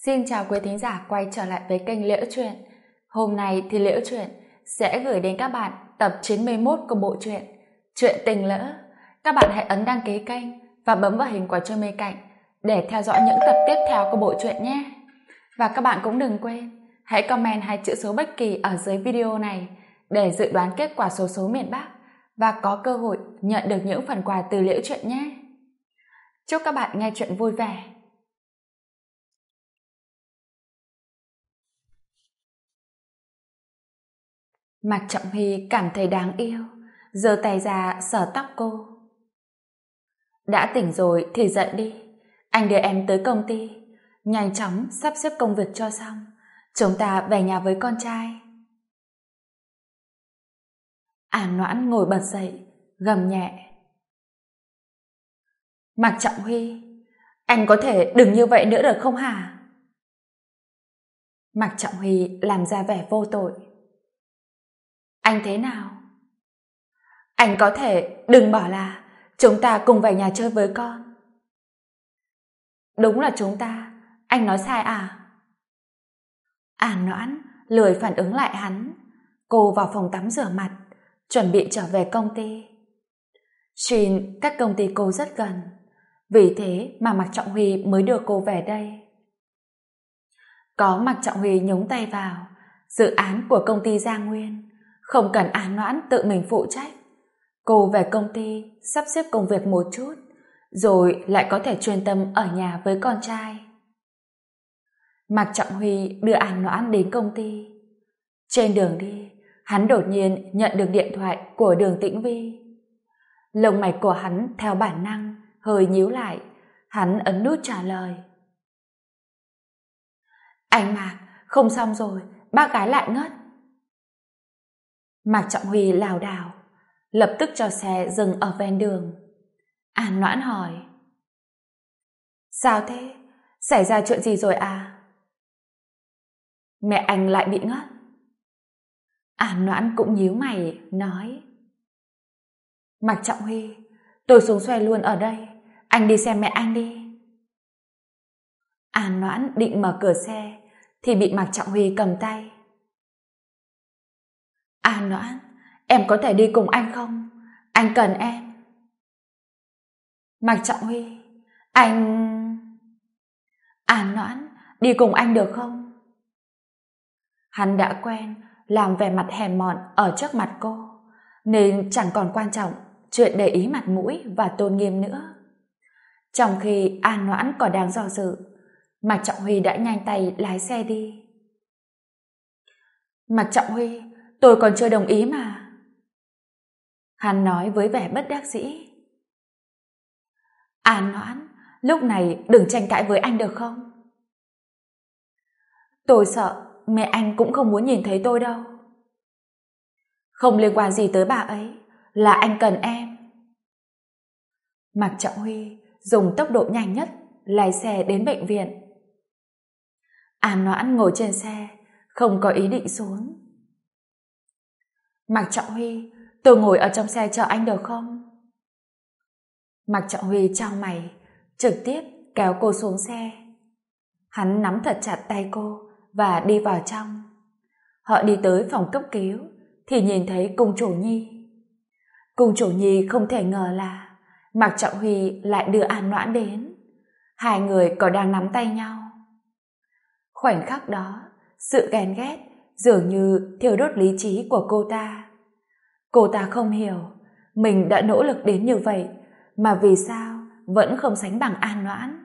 Xin chào quý thính giả quay trở lại với kênh Liễu Chuyện. Hôm nay thì Liễu Chuyện sẽ gửi đến các bạn tập 91 của bộ truyện Chuyện Tình Lỡ. Các bạn hãy ấn đăng ký kênh và bấm vào hình quả chuông bên cạnh để theo dõi những tập tiếp theo của bộ truyện nhé. Và các bạn cũng đừng quên hãy comment 2 chữ số bất kỳ ở dưới video này để dự đoán kết quả xổ số miền Bắc và có cơ hội nhận được những phần quà từ Liễu Chuyện nhé. Chúc các bạn nghe chuyện vui vẻ. Mạc Trọng Huy cảm thấy đáng yêu, giơ tay ra sờ tóc cô. Đã tỉnh rồi thì dậy đi, anh đưa em tới công ty, nhanh chóng sắp xếp công việc cho xong, chúng ta về nhà với con trai. Noãn ngồi bật dậy, gầm nhẹ. Mạc Trọng Huy, anh có thể đừng như vậy nữa được không hả? Mạc Trọng Huy làm ra vẻ vô tội. Anh thế nào? Anh có thể đừng bảo là chúng ta cùng về nhà chơi với con. Đúng là chúng ta, anh nói sai à? Noãn lười phản ứng lại hắn. Cô vào phòng tắm rửa mặt, chuẩn bị trở về công ty. Shin cách công ty cô rất gần, vì thế mà Mạc Trọng Huy mới đưa cô về đây. Có Mạc Trọng Huy nhúng tay vào, dự án của công ty Gia Nguyên không cần Noãn tự mình phụ trách. Cô về công ty sắp xếp công việc một chút, rồi lại có thể chuyên tâm ở nhà với con trai. Mạc Trọng Huy đưa Noãn đến công ty. Trên đường đi, hắn đột nhiên nhận được điện thoại của Đường Tĩnh Vi. Lông mày của hắn theo bản năng hơi nhíu lại, hắn ấn nút trả lời. Anh Mạc, không xong rồi, bác gái lại ngất. Mạc Trọng Huy lảo đảo, lập tức cho xe dừng ở ven đường. Noãn hỏi. Sao thế? Xảy ra chuyện gì rồi à? Mẹ anh lại bị ngất. Noãn cũng nhíu mày, nói. Mạc Trọng Huy, tôi xuống xoay luôn ở đây, anh đi xem mẹ anh đi. Noãn định mở cửa xe, thì bị Mạc Trọng Huy cầm tay. Noãn, em có thể đi cùng anh không? Anh cần em. Mạc Trọng Huy, anh... Noãn, đi cùng anh được không? Hắn đã quen làm vẻ mặt hèn mọn ở trước mặt cô, nên chẳng còn quan trọng chuyện để ý mặt mũi và tôn nghiêm nữa. Trong khi Noãn còn đang do dự, Mạc Trọng Huy đã nhanh tay lái xe đi. Mạc Trọng Huy, tôi còn chưa đồng ý mà. Hắn nói với vẻ bất đắc dĩ. Noãn, lúc này đừng tranh cãi với anh được không? Tôi sợ mẹ anh cũng không muốn nhìn thấy tôi đâu. Không liên quan gì tới bà ấy, là anh cần em. Mạc Trọng Huy dùng tốc độ nhanh nhất lái xe đến bệnh viện. Noãn ngồi trên xe, không có ý định xuống. Mạc Trọng Huy, tôi ngồi ở trong xe chờ anh được không? Mạc Trọng Huy chau mày, trực tiếp kéo cô xuống xe. Hắn nắm thật chặt tay cô và đi vào trong. Họ đi tới phòng cấp cứu thì nhìn thấy cung chủ Nhi. Cung chủ Nhi không thể ngờ là Mạc Trọng Huy lại đưa Noãn đến. Hai người còn đang nắm tay nhau. Khoảnh khắc đó, sự ghen ghét dường như thiêu đốt lý trí của cô ta. Cô ta không hiểu mình đã nỗ lực đến như vậy mà vì sao vẫn không sánh bằng Noãn.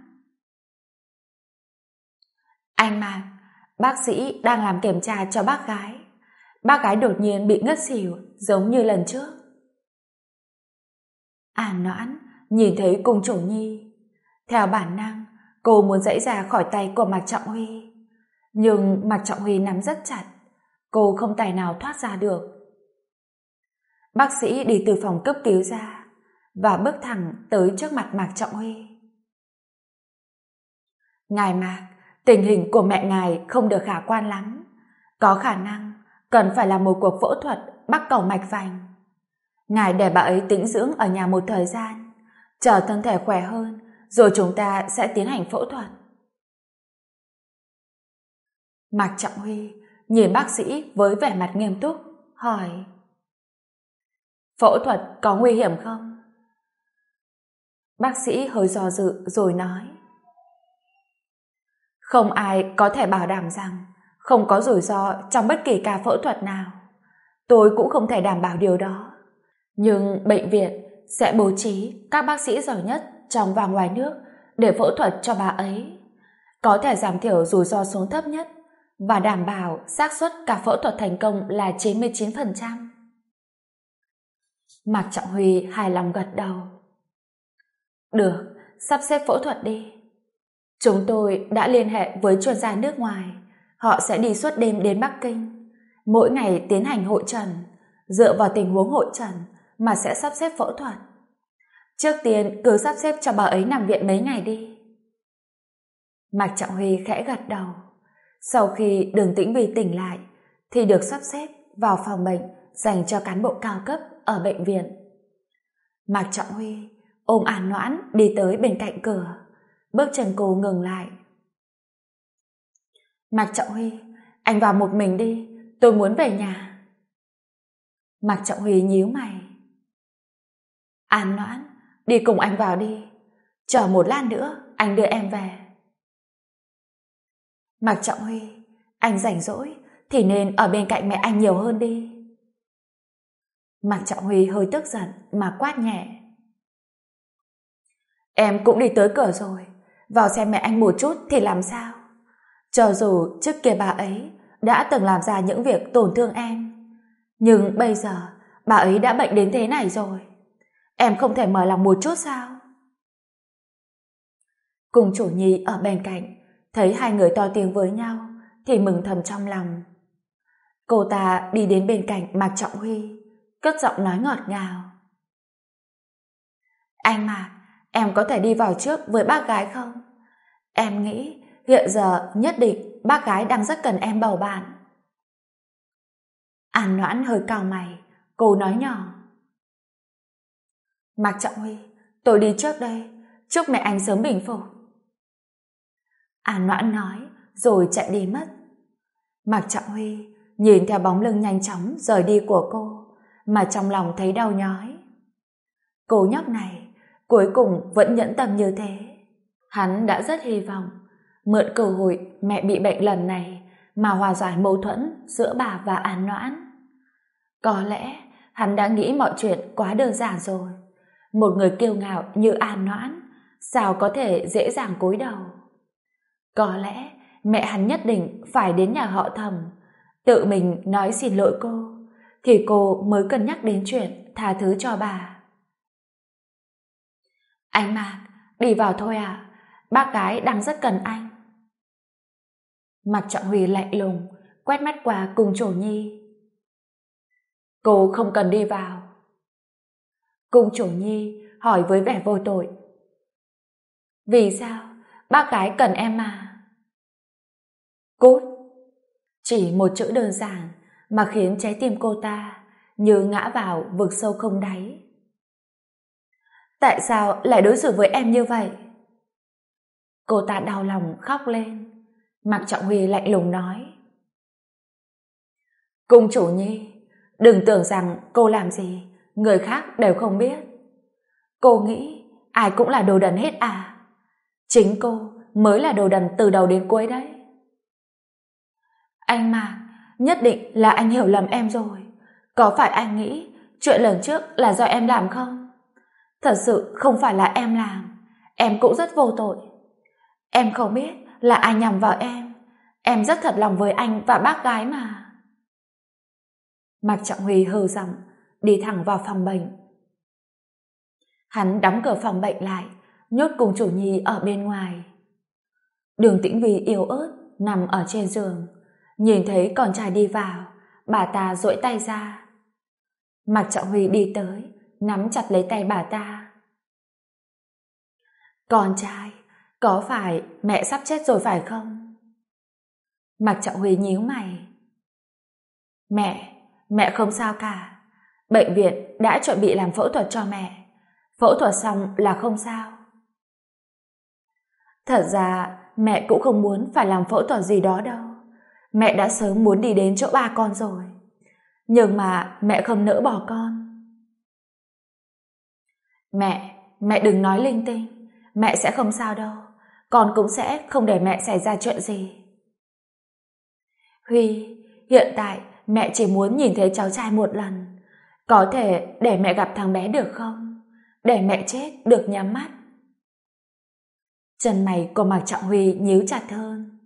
Anh Mạc, bác sĩ đang làm kiểm tra cho bác gái. Bác gái đột nhiên bị ngất xỉu giống như lần trước. Noãn nhìn thấy cung chủ Nhi. Theo bản năng, cô muốn giãy ra khỏi tay của Mạc Trọng Huy. Nhưng Mạc Trọng Huy nắm rất chặt. Cô không tài nào thoát ra được. Bác sĩ đi từ phòng cấp cứu ra và bước thẳng tới trước mặt Mạc Trọng Huy. Ngài Mạc, tình hình của mẹ ngài không được khả quan lắm. Có khả năng cần phải làm một cuộc phẫu thuật bắc cầu mạch vành. Ngài để bà ấy tĩnh dưỡng ở nhà một thời gian, chờ thân thể khỏe hơn, rồi chúng ta sẽ tiến hành phẫu thuật. Mạc Trọng Huy nhìn bác sĩ với vẻ mặt nghiêm túc, hỏi: Phẫu thuật có nguy hiểm không? Bác sĩ hơi do dự rồi nói: Không ai có thể bảo đảm rằng không có rủi ro trong bất kỳ ca phẫu thuật nào. Tôi cũng không thể đảm bảo điều đó. Nhưng bệnh viện sẽ bố trí các bác sĩ giỏi nhất trong và ngoài nước để phẫu thuật cho bà ấy. Có thể giảm thiểu rủi ro xuống thấp nhất và đảm bảo xác suất cả phẫu thuật thành công là 99%. Mạc Trọng Huy hài lòng gật đầu. Được, sắp xếp phẫu thuật đi. Chúng tôi đã liên hệ với chuyên gia nước ngoài. Họ sẽ đi suốt đêm đến Bắc Kinh, mỗi ngày tiến hành hội trần, dựa vào tình huống hội trần mà sẽ sắp xếp phẫu thuật. Trước tiên cứ sắp xếp cho bà ấy nằm viện mấy ngày đi. Mạc Trọng Huy khẽ gật đầu. Sau khi Đường Tĩnh Vy tỉnh lại thì được sắp xếp vào phòng bệnh dành cho cán bộ cao cấp ở bệnh viện. Mạc Trọng Huy ôm An Noãn đi tới bên cạnh cửa. Bước chân cô ngừng lại. Mạc Trọng Huy, anh vào một mình đi, tôi muốn về nhà. Mạc Trọng Huy nhíu mày. An Noãn, đi cùng anh vào đi. Chờ một lát nữa, anh đưa em về. Mạc Trọng Huy, anh rảnh rỗi thì nên ở bên cạnh mẹ anh nhiều hơn đi. Mạc Trọng Huy hơi tức giận mà quát nhẹ. Em cũng đi tới cửa rồi, vào xem mẹ anh một chút thì làm sao? Cho dù trước kia bà ấy đã từng làm ra những việc tổn thương em, nhưng bây giờ bà ấy đã bệnh đến thế này rồi. Em không thể mở lòng một chút sao? Cùng chủ nhi ở bên cạnh thấy hai người to tiếng với nhau thì mừng thầm trong lòng. Cô ta đi đến bên cạnh Mạc Trọng Huy, cất giọng nói ngọt ngào. Anh Mạc, em có thể đi vào trước với bác gái không? Em nghĩ hiện giờ nhất định bác gái đang rất cần em bầu bạn. An Noãn hơi cau mày, cô nói nhỏ. Mạc Trọng Huy, tôi đi trước đây, chúc mẹ anh sớm bình phục. An Noãn nói rồi chạy đi mất. Mạc Trọng Huy nhìn theo bóng lưng nhanh chóng rời đi của cô mà trong lòng thấy đau nhói. Cô nhóc này cuối cùng vẫn nhẫn tâm như thế. Hắn đã rất hy vọng mượn cơ hội mẹ bị bệnh lần này mà hòa giải mâu thuẫn giữa bà và An Noãn. Có lẽ hắn đã nghĩ mọi chuyện quá đơn giản rồi. Một người kiêu ngạo như An Noãn sao có thể dễ dàng cúi đầu. Có lẽ mẹ hắn nhất định phải đến nhà họ Thẩm tự mình nói xin lỗi cô thì cô mới cân nhắc đến chuyện tha thứ cho bà. Anh Mạc, đi vào thôi à, bác gái đang rất cần anh. Mạc Trọng Huy lạnh lùng quét mắt qua cùng Trổ Nhi. Cô không cần đi vào. Cung Trổ Nhi hỏi với vẻ vô tội. Vì sao? Bác gái cần em mà. Cút. Chỉ một chữ đơn giản mà khiến trái tim cô ta như ngã vào vực sâu không đáy. Tại sao lại đối xử với em như vậy? Cô ta đau lòng khóc lên. Mạc Trọng Huy lạnh lùng nói. Cung Chủ Nhi, đừng tưởng rằng cô làm gì người khác đều không biết. Cô nghĩ ai cũng là đồ đần hết à? Chính cô mới là đồ đần từ đầu đến cuối đấy. Anh Mạc, nhất định là anh hiểu lầm em rồi. Có phải anh nghĩ chuyện lần trước là do em làm không? Thật sự không phải là em làm. Em cũng rất vô tội. Em không biết là ai nhầm vào em. Em rất thật lòng với anh và bác gái mà. Mạc Trọng Huy hừ giọng đi thẳng vào phòng bệnh. Hắn đóng cửa phòng bệnh lại, nhốt cùng Chủ Nhi ở bên ngoài. Đường Tĩnh Vy yếu ớt nằm ở trên giường, nhìn thấy con trai đi vào, bà ta duỗi tay ra. Mạc Trọng Huy đi tới, nắm chặt lấy tay bà ta. Con trai, có phải mẹ sắp chết rồi phải không? Mạc Trọng Huy nhíu mày. Mẹ không sao cả. Bệnh viện đã chuẩn bị làm phẫu thuật cho mẹ. Phẫu thuật xong là không sao. Thật ra mẹ cũng không muốn phải làm phẫu thuật gì đó đâu. Mẹ đã sớm muốn đi đến chỗ ba con rồi. Nhưng mà mẹ không nỡ bỏ con. Mẹ đừng nói linh tinh. Mẹ sẽ không sao đâu. Con cũng sẽ không để mẹ xảy ra chuyện gì. Huy, hiện tại mẹ chỉ muốn nhìn thấy cháu trai một lần. Có thể để mẹ gặp thằng bé được không? Để mẹ chết được nhắm mắt. Chân mày của Mạc Trọng Huy nhíu chặt hơn.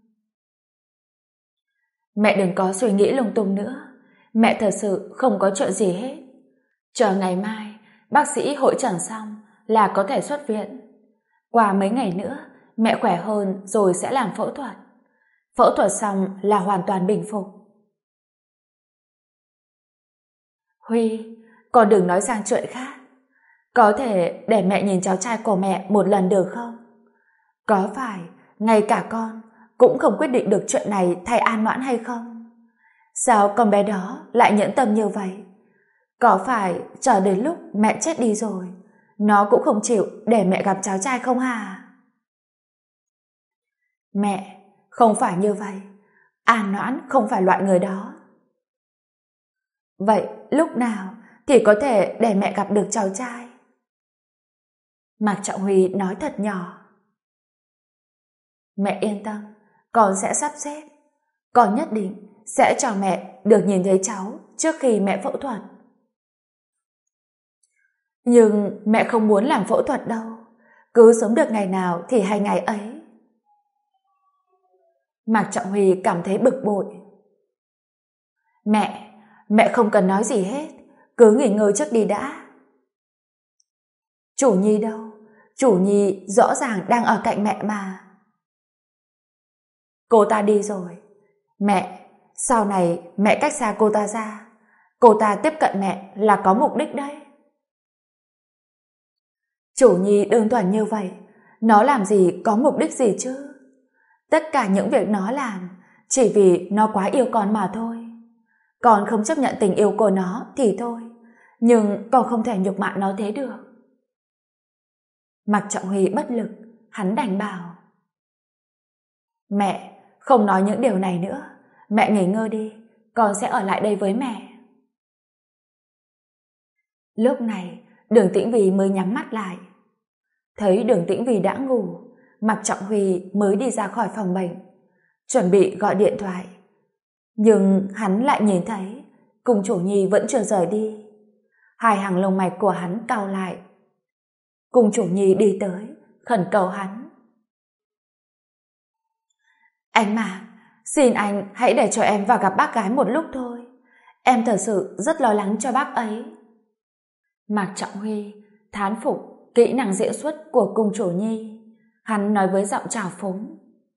Mẹ đừng có suy nghĩ lung tung nữa. Mẹ thật sự không có chuyện gì hết. Chờ ngày mai bác sĩ hội chẩn xong là có thể xuất viện. Qua mấy ngày nữa mẹ khỏe hơn rồi sẽ làm phẫu thuật. Phẫu thuật xong là hoàn toàn bình phục. Huy, con đừng nói sang chuyện khác. Có thể để mẹ nhìn cháu trai của mẹ một lần được không? Có phải ngay cả con cũng không quyết định được chuyện này thay An Noãn hay không? Sao con bé đó lại nhẫn tâm như vậy? Có phải chờ đến lúc mẹ chết đi rồi nó cũng không chịu để mẹ gặp cháu trai không hả? Mẹ, không phải như vậy. An Noãn không phải loại người đó. Vậy lúc nào thì có thể để mẹ gặp được cháu trai? Mạc Trọng Huy nói thật nhỏ. Mẹ yên tâm, con sẽ sắp xếp. Con nhất định sẽ cho mẹ được nhìn thấy cháu trước khi mẹ phẫu thuật. Nhưng mẹ không muốn làm phẫu thuật đâu. Cứ sống được ngày nào thì hay ngày ấy. Mạc Trọng Huy cảm thấy bực bội. Mẹ không cần nói gì hết. Cứ nghỉ ngơi trước đi đã. Chủ Nhi đâu? Chủ Nhi rõ ràng đang ở cạnh mẹ mà. Cô ta đi rồi. Mẹ, sau này mẹ cách xa cô ta ra. Cô ta tiếp cận mẹ là có mục đích đấy. Chủ Nhi đơn thuần như vậy, nó làm gì có mục đích gì chứ? Tất cả những việc nó làm chỉ vì nó quá yêu con mà thôi. Con không chấp nhận tình yêu của nó thì thôi, nhưng con không thể nhục mạ nó thế được. Mạc Trọng Huy bất lực, hắn đành bảo. Mẹ, không nói những điều này nữa. Mẹ nghỉ ngơi đi, con sẽ ở lại đây với mẹ. Lúc này, Đường Tĩnh Vy mới nhắm mắt lại. Thấy Đường Tĩnh Vy đã ngủ, Mạc Trọng Huy mới đi ra khỏi phòng bệnh, chuẩn bị gọi điện thoại. Nhưng hắn lại nhìn thấy Cung Chủ Nhi vẫn chưa rời đi. Hai hàng lông mày của hắn cau lại. Cung Chủ Nhi đi tới, khẩn cầu hắn. Anh Mạc, xin anh hãy để cho em vào gặp bác gái một lúc thôi. Em thật sự rất lo lắng cho bác ấy. Mạc Trọng Huy thán phục kỹ năng diễn xuất của Cung Chủ Nhi. Hắn nói với giọng trào phúng.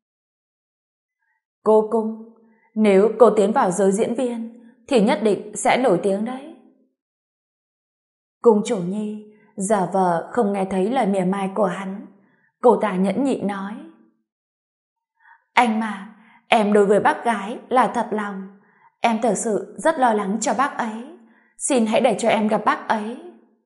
Cô Cung, nếu cô tiến vào giới diễn viên thì nhất định sẽ nổi tiếng đấy. Cung Chủ Nhi giả vờ không nghe thấy lời mỉa mai của hắn. Cô ta nhẫn nhịn nói. Anh mà, em đối với bác gái là thật lòng. Em thật sự rất lo lắng cho bác ấy. Xin hãy để cho em gặp bác ấy.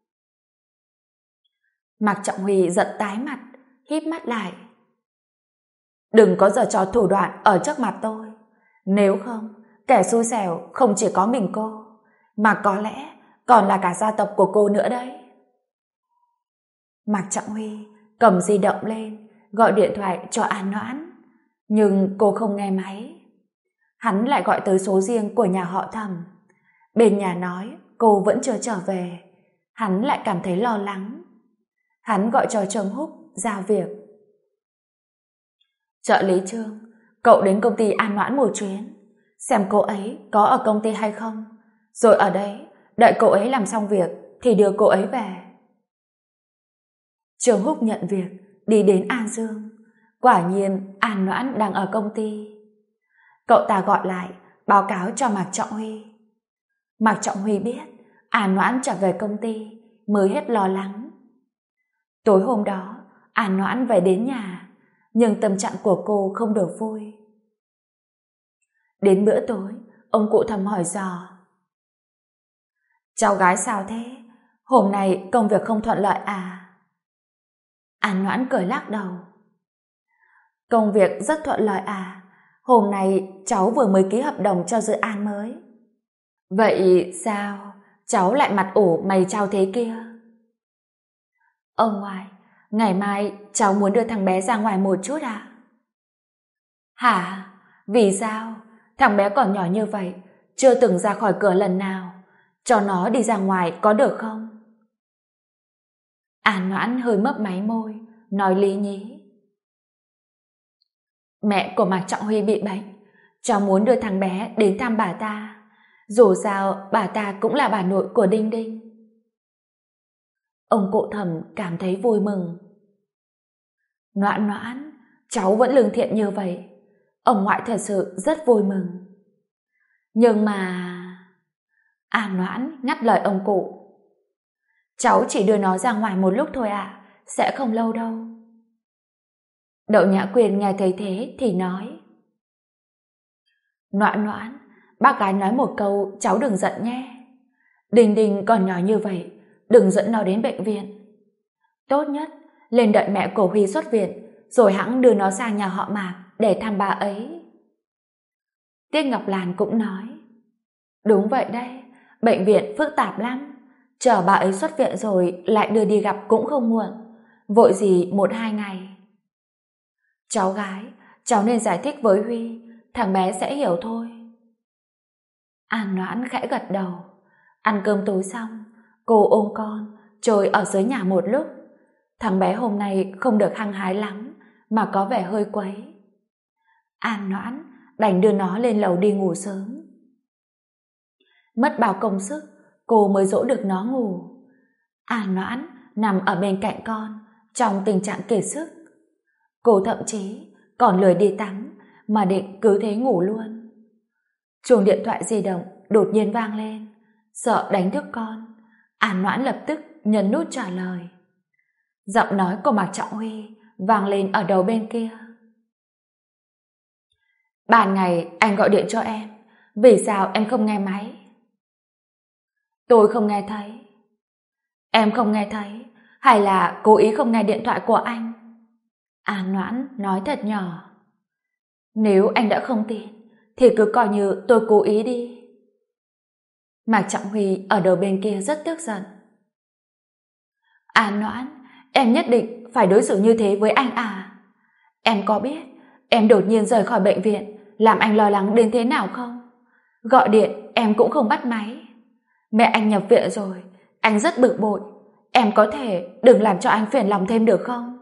Mạc Trọng Huy giận tái mặt, híp mắt lại. Đừng có giở trò thủ đoạn ở trước mặt tôi. Nếu không, kẻ xui xẻo không chỉ có mình cô, mà có lẽ còn là cả gia tộc của cô nữa đấy. Mạc Trọng Huy cầm di động lên, gọi điện thoại cho An Noãn. Nhưng cô không nghe máy. Hắn lại gọi tới số riêng của nhà họ Thẩm. Bên nhà nói cô vẫn chưa trở về. Hắn lại cảm thấy lo lắng. Hắn gọi cho Trương Húc giao việc. Trợ lý Trương, cậu đến công ty An Noãn một chuyến, xem cô ấy có ở công ty hay không, rồi ở đấy đợi cô ấy làm xong việc thì đưa cô ấy về. Trương Húc nhận việc, đi đến An Dương. Quả nhiên An Noãn đang ở công ty. Cậu ta gọi lại báo cáo cho Mạc Trọng Huy. Mạc Trọng Huy biết An Noãn trở về công ty mới hết lo lắng. Tối hôm đó An Noãn về đến nhà, nhưng tâm trạng của cô không được vui. Đến bữa tối, ông cụ Thẩm hỏi dò. Cháu gái sao thế? Hôm nay công việc không thuận lợi à? An Noãn cười lắc đầu. Công việc rất thuận lợi à? Hôm nay cháu vừa mới ký hợp đồng cho dự án mới. Vậy sao cháu lại mặt ủ mày chao thế kia? Ông ngoại, ngày mai cháu muốn đưa thằng bé ra ngoài một chút ạ. Hả? Vì sao? Thằng bé còn nhỏ như vậy, chưa từng ra khỏi cửa lần nào. Cho nó đi ra ngoài có được không? An Noãn hơi mấp máy môi, nói lý nhí. Mẹ của Mạc Trọng Huy bị bệnh, cháu muốn đưa thằng bé đến thăm bà ta. Dù sao bà ta cũng là bà nội của Đinh Đinh. Ông cụ Thẩm cảm thấy vui mừng. Noãn Noãn, cháu vẫn lương thiện như vậy. Ông ngoại thật sự rất vui mừng. Nhưng mà... An Noãn ngắt lời ông cụ. Cháu chỉ đưa nó ra ngoài một lúc thôi ạ, sẽ không lâu đâu. Đậu Nhã Quyền nghe thấy thế thì nói. Noãn Noãn, bác gái nói một câu cháu đừng giận nhé. Đinh Đinh còn nhỏ như vậy, đừng dẫn nó đến bệnh viện. Tốt nhất lên đợi mẹ của Huy xuất viện, rồi hẵng đưa nó sang nhà họ Mạc để thăm bà ấy. Tiết Ngọc Lan cũng nói. Đúng vậy đấy, bệnh viện phức tạp lắm. Chờ bà ấy xuất viện rồi lại đưa đi gặp cũng không muộn. Vội gì 1-2 ngày. Cháu gái, cháu nên giải thích với Huy, thằng bé sẽ hiểu thôi. An Noãn khẽ gật đầu. Ăn cơm tối xong, cô ôm con chơi ở dưới nhà một lúc. Thằng bé hôm nay không được hăng hái lắm, mà có vẻ hơi quấy. An Noãn đành đưa nó lên lầu đi ngủ sớm. Mất bao công sức, cô mới dỗ được nó ngủ. An Noãn nằm ở bên cạnh con, trong tình trạng kiệt sức. Cô thậm chí còn lười đi tắm, mà định cứ thế ngủ luôn. Chuông điện thoại di động đột nhiên vang lên. Sợ đánh thức con, An Noãn lập tức nhấn nút trả lời. Giọng nói của Mạc Trọng Huy vang lên ở đầu bên kia. Ban ngày anh gọi điện cho em, vì sao em không nghe máy? Tôi không nghe thấy. Em không nghe thấy, hay là cố ý không nghe điện thoại của anh? An Noãn nói thật nhỏ. Nếu anh đã không tin, thì cứ coi như tôi cố ý đi. Mạc Trọng Huy ở đầu bên kia rất tức giận. An Noãn, em nhất định phải đối xử như thế với anh à? Em có biết em đột nhiên rời khỏi bệnh viện làm anh lo lắng đến thế nào không? Gọi điện em cũng không bắt máy. Mẹ anh nhập viện rồi, anh rất bực bội. Em có thể đừng làm cho anh phiền lòng thêm được không?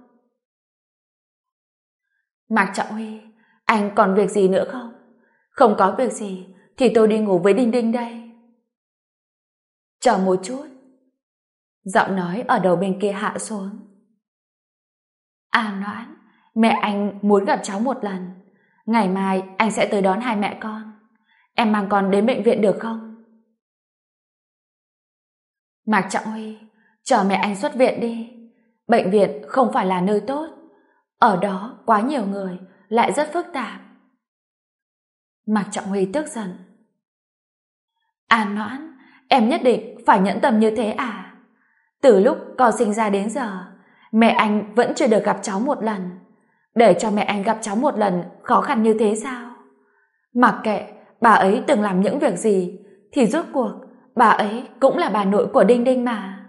Mạc Trọng Huy, anh còn việc gì nữa không? Không có việc gì thì tôi đi ngủ với Đinh Đinh đây. Chờ một chút. Giọng nói ở đầu bên kia hạ xuống. An Noãn, mẹ anh muốn gặp cháu một lần. Ngày mai anh sẽ tới đón hai mẹ con. Em mang con đến bệnh viện được không? Mạc Trọng Huy, chờ mẹ anh xuất viện đi. Bệnh viện không phải là nơi tốt. Ở đó quá nhiều người, lại rất phức tạp. Mạc Trọng Huy tức giận. An Noãn, em nhất định phải nhẫn tâm như thế à? Từ lúc con sinh ra đến giờ, mẹ anh vẫn chưa được gặp cháu một lần. Để cho mẹ anh gặp cháu một lần khó khăn như thế sao? Mặc kệ bà ấy từng làm những việc gì, thì rốt cuộc bà ấy cũng là bà nội của Đinh Đinh mà.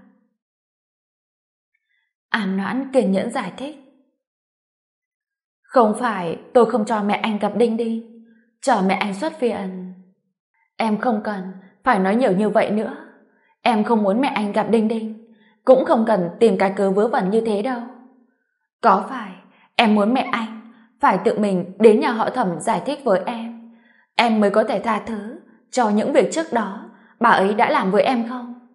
An Noãn kiên nhẫn giải thích. Không phải tôi không cho mẹ anh gặp Đinh Đinh, chờ mẹ anh xuất viện. Em không cần phải nói nhiều như vậy nữa. Em không muốn mẹ anh gặp Đinh Đinh, cũng không cần tìm cái cớ vớ vẩn như thế đâu. Có phải em muốn mẹ anh phải tự mình đến nhà họ Thẩm giải thích với em mới có thể tha thứ cho những việc trước đó bà ấy đã làm với em không?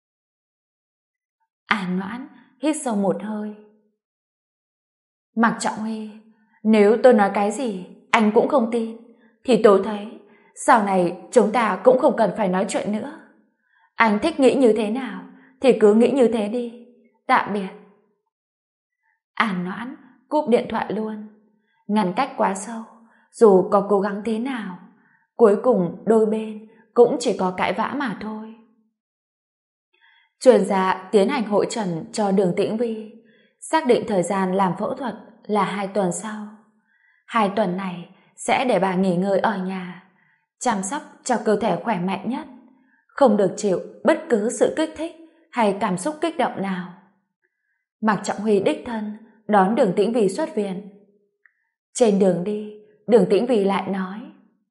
An Noãn hít sâu một hơi. Mạc Trọng Huy, nếu tôi nói cái gì anh cũng không tin, thì tôi thấy sau này chúng ta cũng không cần phải nói chuyện nữa. Anh thích nghĩ như thế nào thì cứ nghĩ như thế đi. Tạm biệt. An Noãn cúp điện thoại luôn. Ngăn cách quá sâu, dù có cố gắng thế nào, cuối cùng đôi bên cũng chỉ có cãi vã mà thôi. Chuyên gia tiến hành hội trần cho Đường Tĩnh Vi, xác định thời gian làm phẫu thuật là 2 tuần sau. 2 tuần này sẽ để bà nghỉ ngơi ở nhà, chăm sóc cho cơ thể khỏe mạnh nhất, không được chịu bất cứ sự kích thích hay cảm xúc kích động nào. Mạc Trọng Huy đích thân đón Đường Tĩnh Vy xuất viện. Trên đường đi, Đường Tĩnh Vy lại nói: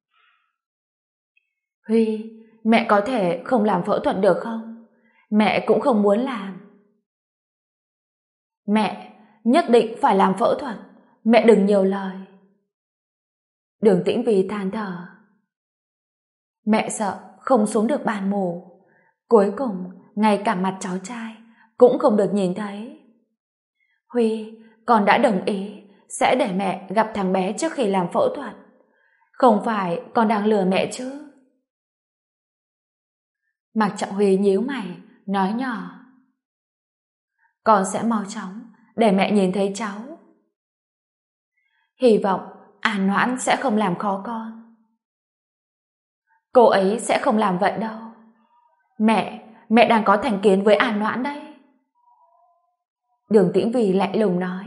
Huy, mẹ có thể không làm phẫu thuật được không? Mẹ cũng không muốn làm. Mẹ, nhất định phải làm phẫu thuật, mẹ đừng nhiều lời. Đường Tĩnh Vy than thở: Mẹ sợ không xuống được bàn mổ, cuối cùng ngay cả mặt cháu trai cũng không được nhìn thấy. Huy, con đã đồng ý sẽ để mẹ gặp thằng bé trước khi làm phẫu thuật. Không phải con đang lừa mẹ chứ? Mạc Trọng Huy nhíu mày, nói nhỏ: Con sẽ mau chóng để mẹ nhìn thấy cháu. Hy vọng An Noãn sẽ không làm khó con. Cô ấy sẽ không làm vậy đâu. Mẹ đang có thành kiến với An Noãn đấy. Đường Tĩnh Vy lạnh lùng nói: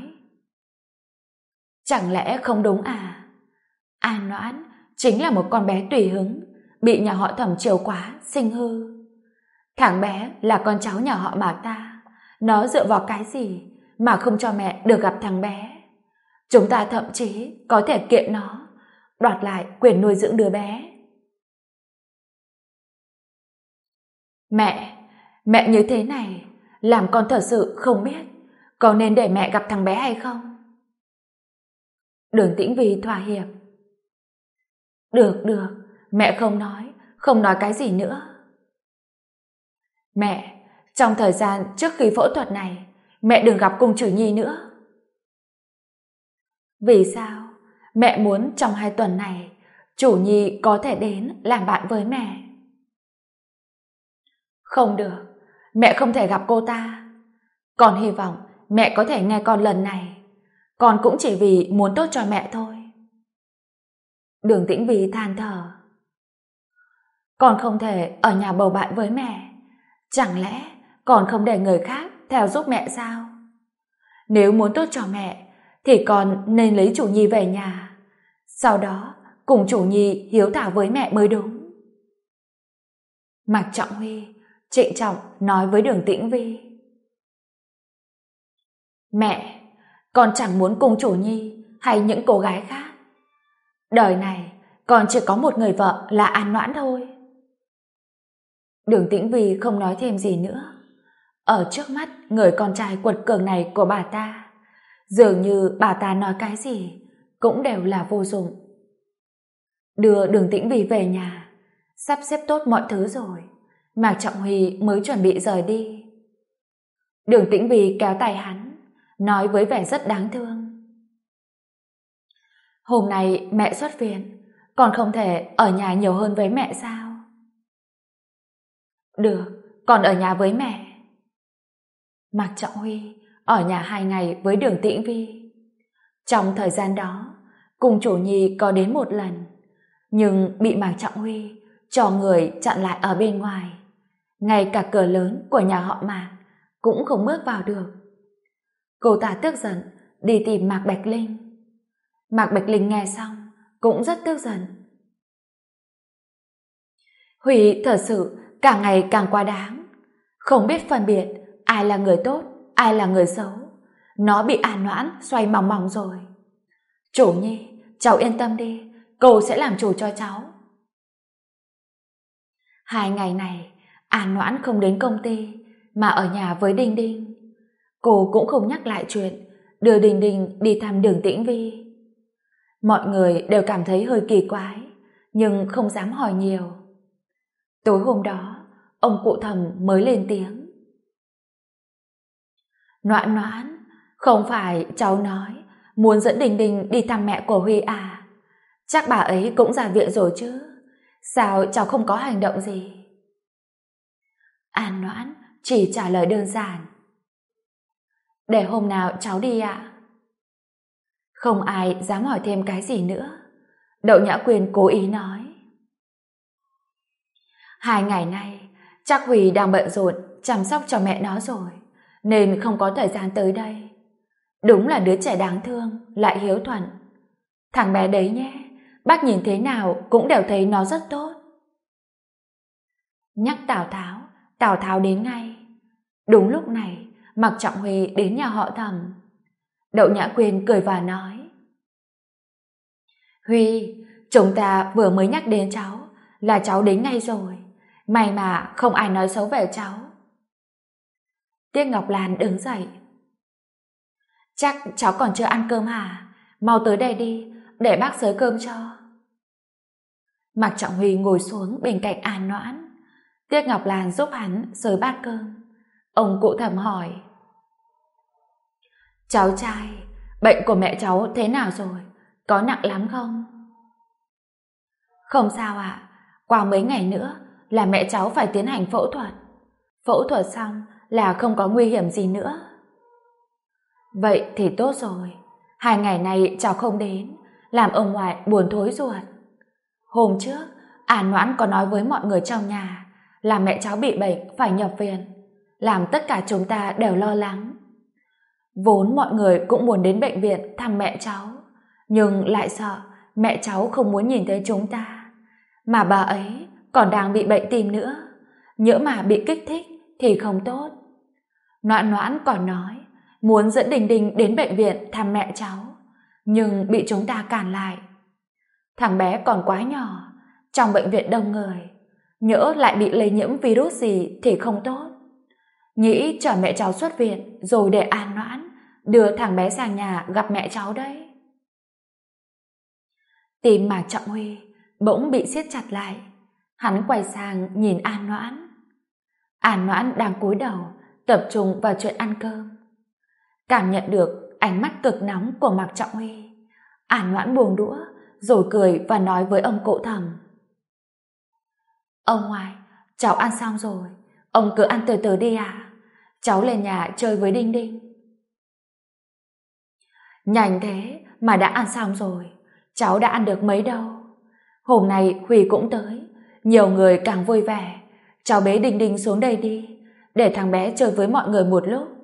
Chẳng lẽ không đúng à? An Noãn chính là một con bé tùy hứng, bị nhà họ Thẩm chiều quá, sinh hư. Thằng bé là con cháu nhà họ Mạc ta, nó dựa vào cái gì mà không cho mẹ được gặp thằng bé? Chúng ta thậm chí có thể kiện nó, đoạt lại quyền nuôi dưỡng đứa bé. Mẹ như thế này, làm con thật sự không biết có nên để mẹ gặp thằng bé hay không? Đường Tĩnh Vy thỏa hiệp: Được, mẹ không nói cái gì nữa. Mẹ, trong thời gian trước khi phẫu thuật này, mẹ đừng gặp Cung Chủ Nhi nữa. Vì sao? Mẹ muốn trong 2 tuần này, Chủ Nhi có thể đến làm bạn với mẹ. Không được, mẹ không thể gặp cô ta. Con hy vọng mẹ có thể nghe con lần này. Con cũng chỉ vì muốn tốt cho mẹ thôi. Đường Tĩnh Vy than thở: Con không thể ở nhà bầu bạn với mẹ. Chẳng lẽ con không để người khác theo giúp mẹ sao? Nếu muốn tốt cho mẹ thì con nên lấy Chủ Nhi về nhà, sau đó cùng Chủ Nhi hiếu thảo với mẹ mới đúng. Mạc Trọng Huy trịnh trọng nói với Đường Tĩnh Vy: Mẹ, con chẳng muốn cùng Chủ Nhi hay những cô gái khác. Đời này con chỉ có một người vợ là An Noãn thôi. Đường Tĩnh Vy không nói thêm gì nữa. Ở trước mắt người con trai quật cường này của bà ta, dường như bà ta nói cái gì cũng đều là vô dụng. Đưa Đường Tĩnh Vy về nhà, sắp xếp tốt mọi thứ rồi, Mạc Trọng Huy mới chuẩn bị rời đi. Đường Tĩnh Vy kéo tay hắn, nói với vẻ rất đáng thương: Hôm nay mẹ xuất viện, con không thể ở nhà nhiều hơn với mẹ sao? Được, con ở nhà với mẹ. Mạc Trọng Huy ở nhà 2 ngày với Đường Tĩnh Vy. Trong thời gian đó, Cung Chủ Nhi có đến 1 lần, nhưng bị Mạc Trọng Huy cho người chặn lại ở bên ngoài. Ngay cả cửa lớn của nhà họ Mạc cũng không bước vào được. Cô ta tức giận đi tìm Mạc Bạch Linh. Mạc Bạch Linh nghe xong cũng rất tức giận. Huy thật sự càng ngày càng quá đáng, không biết phân biệt ai là người tốt, ai là người xấu. Nó bị An Noãn xoay mòng mòng rồi. Chủ Nhi, cháu yên tâm đi, cô sẽ làm chủ cho cháu. 2 ngày này, An Noãn không đến công ty mà ở nhà với Đinh Đinh. Cô cũng không nhắc lại chuyện đưa Đinh Đinh đi thăm Đường Tĩnh Vy. Mọi người đều cảm thấy hơi kỳ quái, nhưng không dám hỏi nhiều. Tối hôm đó, ông cụ Thẩm mới lên tiếng: Noãn Noãn, không phải cháu nói muốn dẫn Đinh Đinh đi thăm mẹ của Huy à? Chắc bà ấy cũng ra viện rồi chứ, sao cháu không có hành động gì? An Noãn chỉ trả lời đơn giản: Để hôm nào cháu đi ạ. Không ai dám hỏi thêm cái gì nữa. Đậu Nhã Quyền cố ý nói: 2 ngày nay chắc Huy đang bận rộn chăm sóc cho mẹ nó rồi, nên không có thời gian tới đây. Đúng là đứa trẻ đáng thương lại hiếu thuận. Thằng bé đấy nhé, bác nhìn thế nào cũng đều thấy nó rất tốt. Nhắc Tào Tháo đến ngay. Đúng lúc này, Mạc Trọng Huy đến nhà họ Thẩm. Đậu Nhã Quyên cười và nói: Huy, chúng ta vừa mới nhắc đến cháu là cháu đến ngay rồi. May mà không ai nói xấu về cháu. Tiết Ngọc Lan đứng dậy. Chắc cháu còn chưa ăn cơm hả? Mau tới đây đi, để bác xới cơm cho. Mạc Trọng Huy ngồi xuống bên cạnh An Noãn. Tiết Ngọc Lan giúp hắn xới bát cơm. Ông cụ Thẩm hỏi: Cháu trai, bệnh của mẹ cháu thế nào rồi? Có nặng lắm không? Không sao ạ. Qua mấy ngày nữa là mẹ cháu phải tiến hành phẫu thuật. Phẫu thuật xong là không có nguy hiểm gì nữa. Vậy thì tốt rồi. 2 ngày này cháu không đến, làm ông ngoại buồn thối ruột. Hôm trước, An Noãn có nói với mọi người trong nhà là mẹ cháu bị bệnh phải nhập viện, làm tất cả chúng ta đều lo lắng. Vốn mọi người cũng muốn đến bệnh viện thăm mẹ cháu, nhưng lại sợ mẹ cháu không muốn nhìn thấy chúng ta. Mà bà ấy còn đang bị bệnh tim nữa, nhỡ mà bị kích thích thì không tốt. Noãn Noãn còn nói muốn dẫn Đình Đình đến bệnh viện thăm mẹ cháu, nhưng bị chúng ta cản lại. Thằng bé còn quá nhỏ, trong bệnh viện đông người, nhỡ lại bị lây nhiễm virus gì thì không tốt. Nghĩ chờ mẹ cháu xuất viện rồi để An Noãn đưa thằng bé sang nhà gặp mẹ cháu đấy. Tim Mạc Trọng Huy bỗng bị siết chặt lại. Hắn quay sang nhìn An Noãn. An Noãn đang cúi đầu tập trung vào chuyện ăn cơm. Cảm nhận được ánh mắt cực nóng của Mạc Trọng Huy, An Noãn buông đũa rồi cười và nói với ông cụ Thẩm: Ông ngoại, cháu ăn xong rồi, ông cứ ăn từ từ đi ạ. Cháu lên nhà chơi với Đinh Đinh. Nhanh thế mà đã ăn xong rồi, cháu đã ăn được mấy đâu. Hôm nay Huy cũng tới, nhiều người càng vui vẻ. Cháu bế Đinh Đinh xuống đây đi, để thằng bé chơi với mọi người một lúc.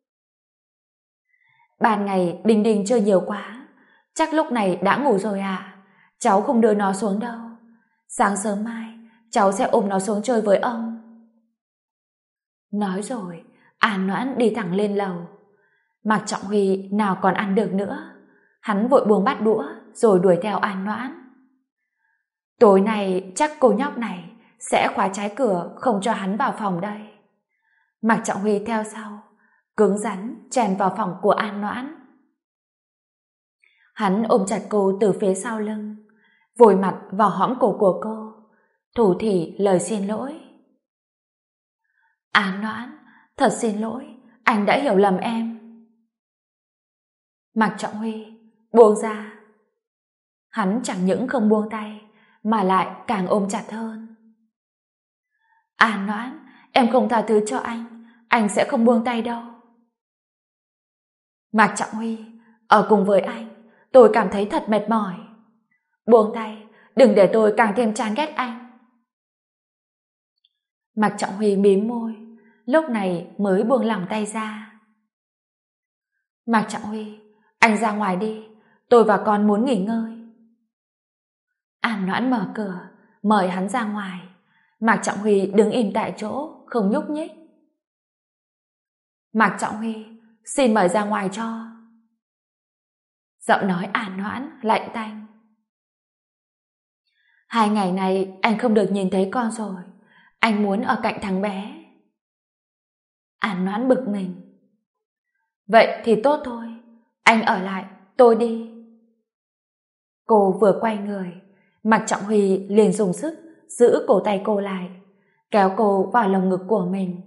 Ban ngày Đinh Đinh chơi nhiều quá, chắc lúc này đã ngủ rồi ạ. Cháu không đưa nó xuống đâu. Sáng sớm mai cháu sẽ ôm nó xuống chơi với ông. Nói rồi, An Noãn đi thẳng lên lầu. Mạc Trọng Huy nào còn ăn được nữa, hắn vội buông bát đũa rồi đuổi theo An Noãn. Tối nay chắc cô nhóc này sẽ khóa trái cửa không cho hắn vào phòng đây. Mạc Trọng Huy theo sau, cứng rắn chèn vào phòng của An Noãn. Hắn ôm chặt cô từ phía sau lưng, vùi mặt vào hõm cổ của cô, thủ thỉ lời xin lỗi. An Noãn, thật xin lỗi, anh đã hiểu lầm em. Mạc Trọng Huy buông ra. Hắn chẳng những không buông tay mà lại càng ôm chặt hơn. An Noãn, em không tha thứ cho anh sẽ không buông tay đâu. Mạc Trọng Huy, ở cùng với anh, tôi cảm thấy thật mệt mỏi. Buông tay, đừng để tôi càng thêm chán ghét anh. Mạc Trọng Huy mím môi, lúc này mới buông lỏng tay ra. Mạc Trọng Huy, anh ra ngoài đi, tôi và con muốn nghỉ ngơi. An Noãn mở cửa, mời hắn ra ngoài. Mạc Trọng Huy đứng im tại chỗ, không nhúc nhích. Mạc Trọng Huy, xin mời ra ngoài cho. Giọng nói An Noãn lạnh tanh. 2 ngày này anh không được nhìn thấy con rồi, anh muốn ở cạnh thằng bé. An Noãn bực mình. Vậy thì tốt thôi, anh ở lại, tôi đi. Cô vừa quay người, Mạc Trọng Huy liền dùng sức giữ cổ tay cô lại, kéo cô vào lồng ngực của mình.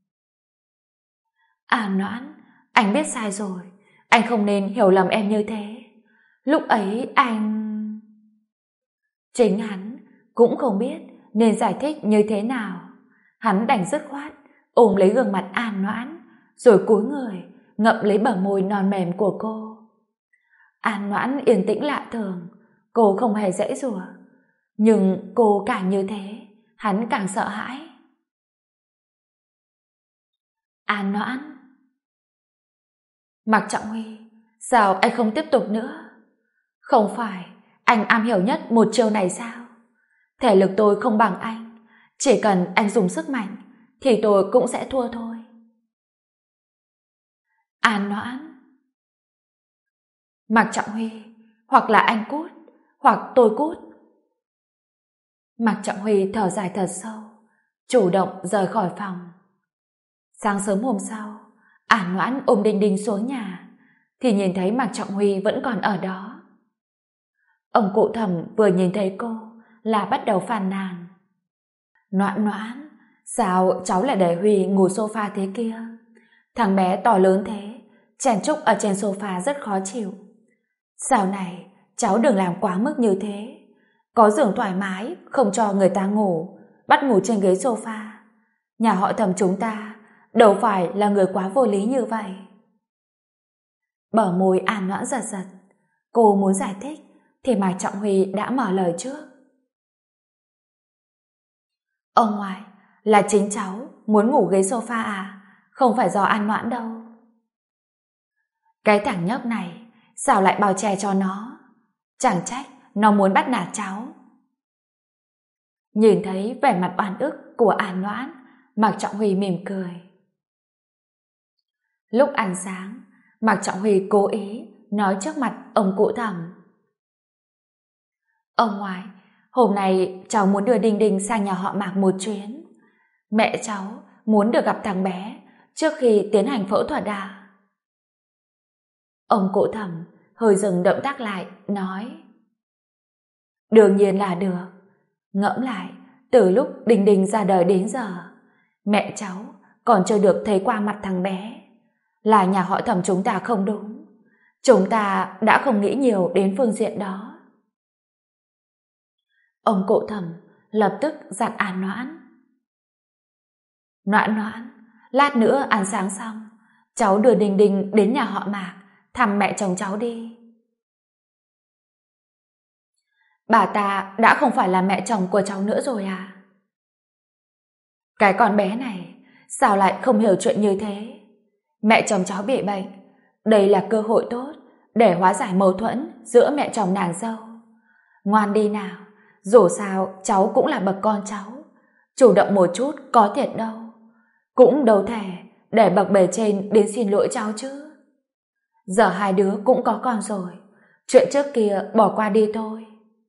An Noãn, anh biết sai rồi, anh không nên hiểu lầm em như thế. Lúc ấy anh... Chính hắn cũng không biết nên giải thích như thế nào. Hắn đành dứt khoát ôm lấy gương mặt An Noãn, rồi cúi người ngậm lấy bờ môi non mềm của cô. An Noãn yên tĩnh lạ thường, cô không hề giãy giụa, nhưng cô càng như thế, hắn càng sợ hãi. An Noãn. Mạc Trọng Huy, sao anh không tiếp tục nữa? Không phải, anh am hiểu nhất một chiêu này sao? Thể lực tôi không bằng anh, chỉ cần anh dùng sức mạnh thì tôi cũng sẽ thua thôi. An Noãn. Mạc Trọng Huy, hoặc là anh cút, hoặc tôi cút. Mạc Trọng Huy thở dài thật sâu, chủ động rời khỏi phòng. Sáng sớm hôm sau, An Noãn ôm Đinh Đinh xuống nhà, thì nhìn thấy Mạc Trọng Huy vẫn còn ở đó. Ông cụ Thẩm vừa nhìn thấy cô là bắt đầu phàn nàn. Noãn Noãn, sao cháu lại để Huy ngủ sofa thế kia? Thằng bé to lớn thế, chen chúc ở trên sofa rất khó chịu. Sau này, cháu đừng làm quá mức như thế. Có giường thoải mái, không cho người ta ngủ, bắt ngủ trên ghế sofa. Nhà họ Thẩm chúng ta đâu phải là người quá vô lý như vậy. Bờ môi An Noãn giật giật. Cô muốn giải thích thì Mạc Trọng Huy đã mở lời trước. Ông ngoại, là chính cháu muốn ngủ ghế sofa à? Không phải do An Noãn đâu. Cái thằng nhóc này sao lại bao che cho nó? Chẳng trách nó muốn bắt nạt cháu. Nhìn thấy vẻ mặt oan ức của An Noãn, Mạc Trọng Huy mỉm cười. Lúc ăn sáng, Mạc Trọng Huy cố ý nói trước mặt ông cụ Thẩm. Ông ngoại, hôm nay cháu muốn đưa Đinh Đinh sang nhà họ Mạc một chuyến. Mẹ cháu muốn được gặp thằng bé trước khi tiến hành phẫu thuật à? Ông cụ Thẩm hơi dừng động tác lại, nói. Đương nhiên là được. Ngẫm lại, từ lúc Đinh Đinh ra đời đến giờ, mẹ cháu còn chưa được thấy qua mặt thằng bé. Là nhà họ Thẩm chúng ta không đúng. Chúng ta đã không nghĩ nhiều đến phương diện đó. Ông cụ Thẩm lập tức dặn An Noãn. Noãn Noãn, lát nữa ăn sáng xong, cháu đưa Đinh Đinh đến nhà họ Mạc thăm mẹ chồng cháu đi. Bà ta đã không phải là mẹ chồng của cháu nữa rồi à? Cái con bé này sao lại không hiểu chuyện như thế? Mẹ chồng cháu bị bệnh, đây là cơ hội tốt để hóa giải mâu thuẫn giữa mẹ chồng nàng dâu. Ngoan đi nào, dù sao cháu cũng là bậc con cháu, chủ động một chút có thiệt đâu. Cũng đâu thể để bậc bề trên đến xin lỗi cháu chứ. Giờ hai đứa cũng có con rồi, chuyện trước kia bỏ qua đi thôi.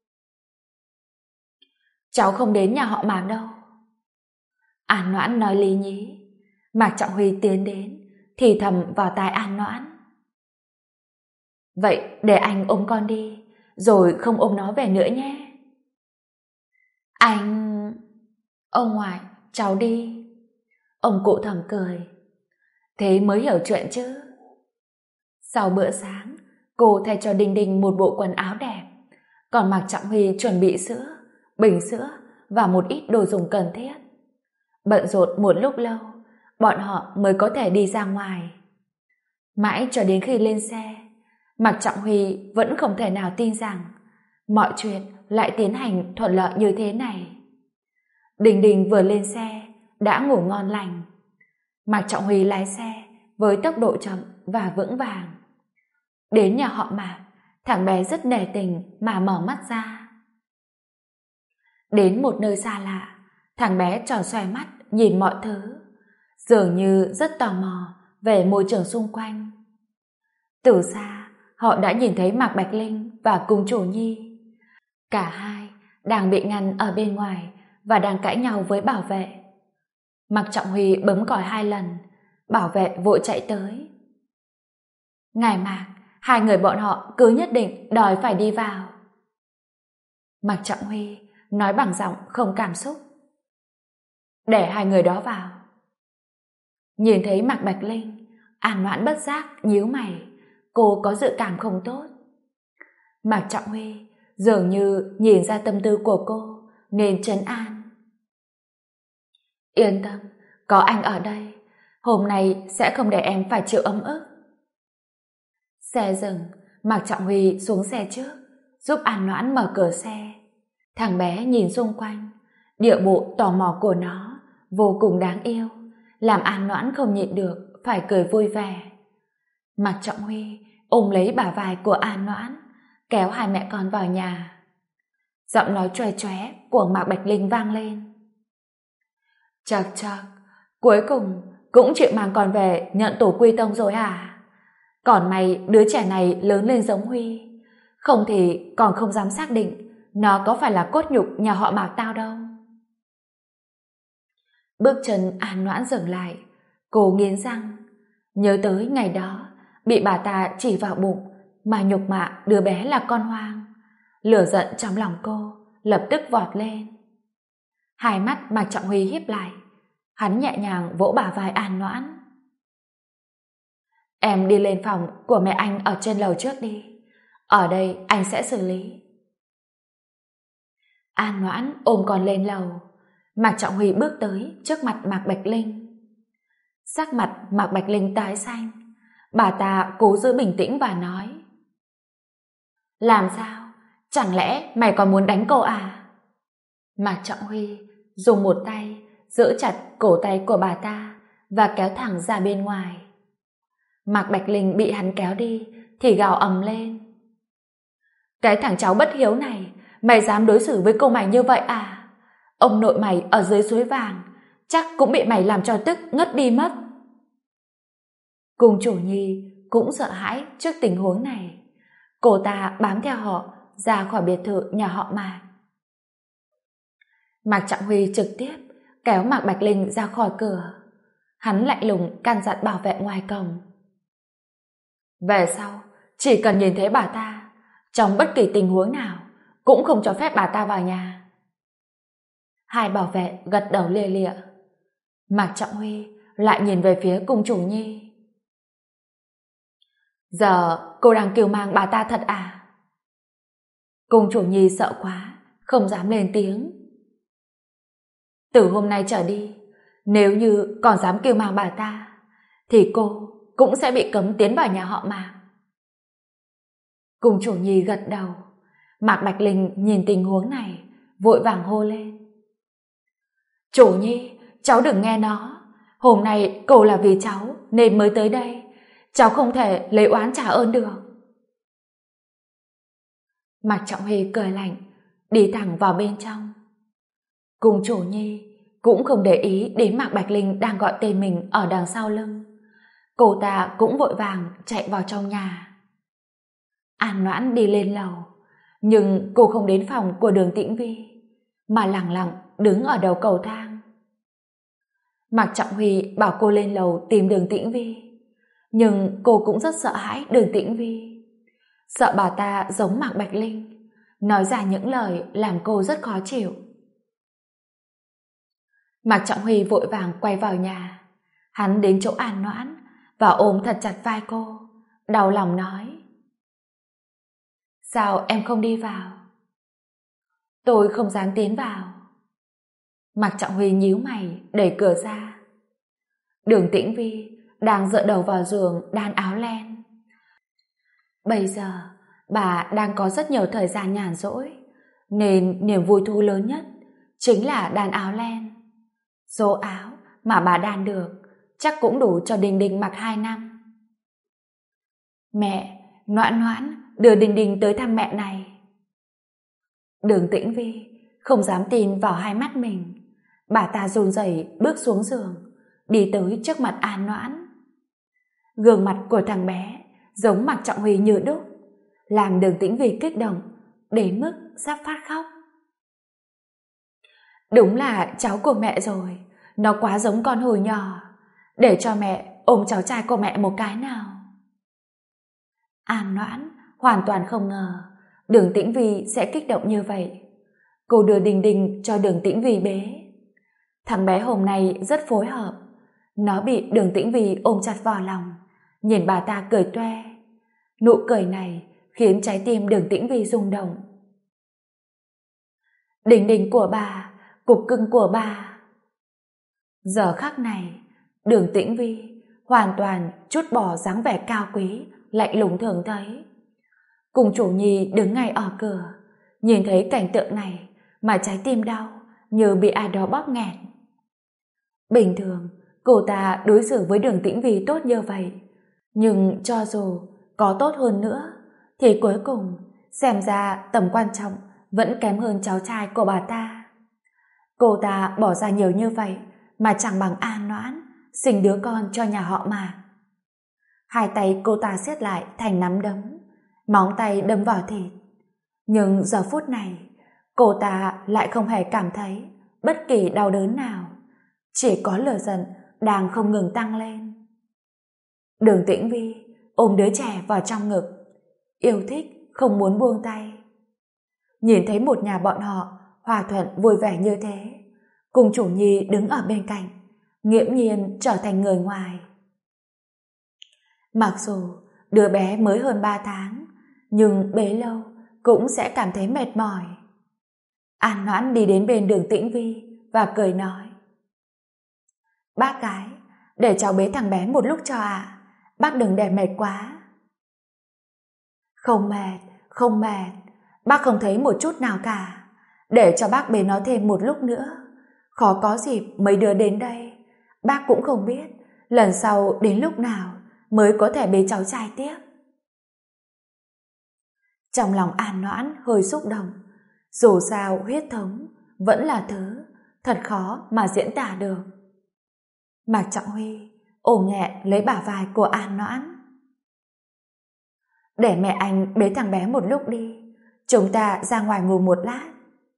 Cháu không đến nhà họ Mạc đâu. An Noãn nói lý nhí. Mạc Trọng Huy tiến đến thì thầm vào tai An Noãn. Vậy để anh ôm con đi, rồi không ôm nó về nữa nhé. Anh... Ông ngoại, cháu đi. Ông cụ Thẩm cười. Thế mới hiểu chuyện chứ. Sau bữa sáng, cô thay cho Đinh Đinh một bộ quần áo đẹp, còn Mạc Trọng Huy chuẩn bị sữa, bình sữa và một ít đồ dùng cần thiết. Bận rộn một lúc lâu, bọn họ mới có thể đi ra ngoài. Mãi cho đến khi lên xe, Mạc Trọng Huy vẫn không thể nào tin rằng mọi chuyện lại tiến hành thuận lợi như thế này. Đinh Đinh vừa lên xe đã ngủ ngon lành. Mạc Trọng Huy lái xe với tốc độ chậm và vững vàng. Đến nhà họ Mạc, thằng bé rất nể tình mà mở mắt ra. Đến một nơi xa lạ, thằng bé tròn xoe mắt nhìn mọi thứ, dường như rất tò mò về môi trường xung quanh. Từ xa, họ đã nhìn thấy Mạc Bạch Linh và Cung Chủ Nhi. Cả hai đang bị ngăn ở bên ngoài và đang cãi nhau với bảo vệ. Mạc Trọng Huy bấm còi 2 lần, bảo vệ vội chạy tới. Ngài Mạc, hai người bọn họ cứ nhất định đòi phải đi vào. Mạc Trọng Huy nói bằng giọng không cảm xúc. Để hai người đó vào. Nhìn thấy Mạc Bạch Linh, An Noãn bất giác nhíu mày, cô có dự cảm không tốt. Mạc Trọng Huy dường như nhìn ra tâm tư của cô nên trấn an. Yên tâm, có anh ở đây, hôm nay sẽ không để em phải chịu ấm ức. Xe dừng, Mạc Trọng Huy xuống xe trước, giúp An Noãn mở cửa xe. Thằng bé nhìn xung quanh, điệu bộ tò mò của nó vô cùng đáng yêu, làm An Noãn không nhịn được phải cười vui vẻ. Mạc Trọng Huy ôm lấy bả vai của An Noãn, kéo hai mẹ con vào nhà. Giọng nói chóe chóe của Mạc Bạch Linh vang lên. Chậc chậc, cuối cùng cũng chịu mang con về nhận tổ quy tông rồi hả? Còn mày, đứa trẻ này lớn lên giống Huy, không thì còn không dám xác định nó có phải là cốt nhục nhà họ Mạc tao đâu. Bước chân An Noãn dừng lại, cô nghiến răng, nhớ tới ngày đó bị bà ta chỉ vào bụng mà nhục mạ đứa bé là con hoang. Lửa giận trong lòng cô lập tức vọt lên. Hai mắt Mạc Trọng Huy híp lại, hắn nhẹ nhàng vỗ bả vai An Noãn. Em đi lên phòng của mẹ anh ở trên lầu trước đi, ở đây anh sẽ xử lý. An Noãn ôm con lên lầu. Mạc Trọng Huy bước tới trước mặt Mạc Bạch Linh. Sắc mặt Mạc Bạch Linh tái xanh, bà ta cố giữ bình tĩnh và nói: Làm sao? Chẳng lẽ mày còn muốn đánh cô à? Mạc Trọng Huy dùng một tay giữ chặt cổ tay của bà ta và kéo thẳng ra bên ngoài. Mạc Bạch Linh bị hắn kéo đi thì gào ầm lên: Cái thằng cháu bất hiếu này, mày dám đối xử với cô mày như vậy à? Ông nội mày ở dưới suối vàng chắc cũng bị mày làm cho tức ngất đi mất. Cung chủ nhi cũng sợ hãi trước tình huống này. Cô ta bám theo họ ra khỏi biệt thự nhà họ Mạc. Mạc Trọng Huy trực tiếp kéo Mạc Bạch Linh ra khỏi cửa. Hắn lạnh lùng căn dặn bảo vệ ngoài cổng: Về sau, chỉ cần nhìn thấy bà ta, trong bất kỳ tình huống nào cũng không cho phép bà ta vào nhà. Hai bảo vệ gật đầu lia lịa. Mạc Trọng Huy lại nhìn về phía cung chủ nhi. Giờ cô đang kiêu mang bà ta thật à? Cung chủ nhi sợ quá, không dám lên tiếng. Từ hôm nay trở đi, nếu như còn dám kiêu mang bà ta, thì cô cũng sẽ bị cấm tiến vào nhà họ Mạc. Cung chủ nhi gật đầu. Mạc Bạch Linh nhìn tình huống này, vội vàng hô lên: Chủ nhi, cháu đừng nghe nó. Hôm nay cô là vì cháu nên mới tới đây. Cháu không thể lấy oán trả ơn được. Mạc Trọng Huy cười lạnh, đi thẳng vào bên trong. Cung chủ nhi cũng không để ý đến Mạc Bạch Linh đang gọi tên mình ở đằng sau lưng. Cô ta cũng vội vàng chạy vào trong nhà. An Noãn đi lên lầu, nhưng cô không đến phòng của Đường Tĩnh Vi, mà lẳng lặng đứng ở đầu cầu thang. Mạc Trọng Huy bảo cô lên lầu tìm Đường Tĩnh Vi, nhưng cô cũng rất sợ hãi Đường Tĩnh Vi, sợ bà ta giống Mạc Bạch Linh, nói ra những lời làm cô rất khó chịu. Mạc Trọng Huy vội vàng quay vào nhà. Hắn đến chỗ An Noãn và ôm thật chặt vai cô, đau lòng nói: Sao em không đi vào? Tôi không dám tiến vào. Mạc Trọng Huy nhíu mày đẩy cửa ra. Đường Tĩnh Vi đang dựa đầu vào giường đan áo len. Bây giờ bà đang có rất nhiều thời gian nhàn rỗi, nên niềm vui thú lớn nhất chính là đan áo len. Số áo mà bà đan được chắc cũng đủ cho Đình Đình mặc 2 năm. Mẹ, Noãn Noãn đưa Đình Đình tới thăm mẹ này. Đường Tĩnh Vi không dám tin vào hai mắt mình. Bà ta run rẩy bước xuống giường, đi tới trước mặt An Noãn. Gương mặt của thằng bé giống Mạc Trọng Huy như đúc, làm Đường Tĩnh Vi kích động đến mức sắp phát khóc. Đúng là cháu của mẹ rồi, nó quá giống con hồi nhỏ. Để cho mẹ ôm cháu trai của mẹ một cái nào. An Noãn hoàn toàn không ngờ Đường Tĩnh Vi sẽ kích động như vậy. Cô đưa Đình Đình cho Đường Tĩnh Vi bế. Thằng bé hôm nay rất phối hợp. Nó bị Đường Tĩnh Vi ôm chặt vào lòng, nhìn bà ta cười toe. Nụ cười này khiến trái tim Đường Tĩnh Vi rung động. Đình Đình của bà, cục cưng của bà. Giờ khắc này, Đường Tĩnh Vi hoàn toàn trút bỏ dáng vẻ cao quý, lạnh lùng thường thấy. Cùng chủ nhi đứng ngay ở cửa, nhìn thấy cảnh tượng này mà trái tim đau như bị ai đó bóp nghẹt. Bình thường, cô ta đối xử với Đường Tĩnh Vi tốt như vậy, nhưng cho dù có tốt hơn nữa, thì cuối cùng xem ra tầm quan trọng vẫn kém hơn cháu trai của bà ta. Cô ta bỏ ra nhiều như vậy mà chẳng bằng An Noãn sinh đứa con cho nhà họ Mạc. Hai tay cô ta siết lại thành nắm đấm, móng tay đâm vào thịt. Nhưng giờ phút này, cô ta lại không hề cảm thấy bất kỳ đau đớn nào, chỉ có lửa giận đang không ngừng tăng lên. Đường Tĩnh Vi ôm đứa trẻ vào trong ngực, yêu thích không muốn buông tay. Nhìn thấy một nhà bọn họ hòa thuận vui vẻ như thế, cùng chủ nhi đứng ở bên cạnh, nghiễm nhiên trở thành người ngoài. Mặc dù đứa bé mới hơn 3 tháng, nhưng bế lâu cũng sẽ cảm thấy mệt mỏi. An Noãn đi đến bên Đường Tĩnh Vi và cười nói: "Bác gái, để cháu bế thằng bé một lúc cho ạ. Bác đừng để mệt quá." "Không mệt, không mệt. Bác không thấy một chút nào cả. Để cho bác bế nó thêm một lúc nữa. Khó có dịp mấy đứa đến đây. Bác cũng không biết lần sau đến lúc nào mới có thể bế cháu trai tiếp." Trong lòng An Noãn hơi xúc động. Dù sao huyết thống vẫn là thứ thật khó mà diễn tả được. Mạc Trọng Huy ôm nhẹ lấy bả vai của An Noãn. "Để mẹ anh bế thằng bé một lúc đi. Chúng ta ra ngoài ngồi một lát."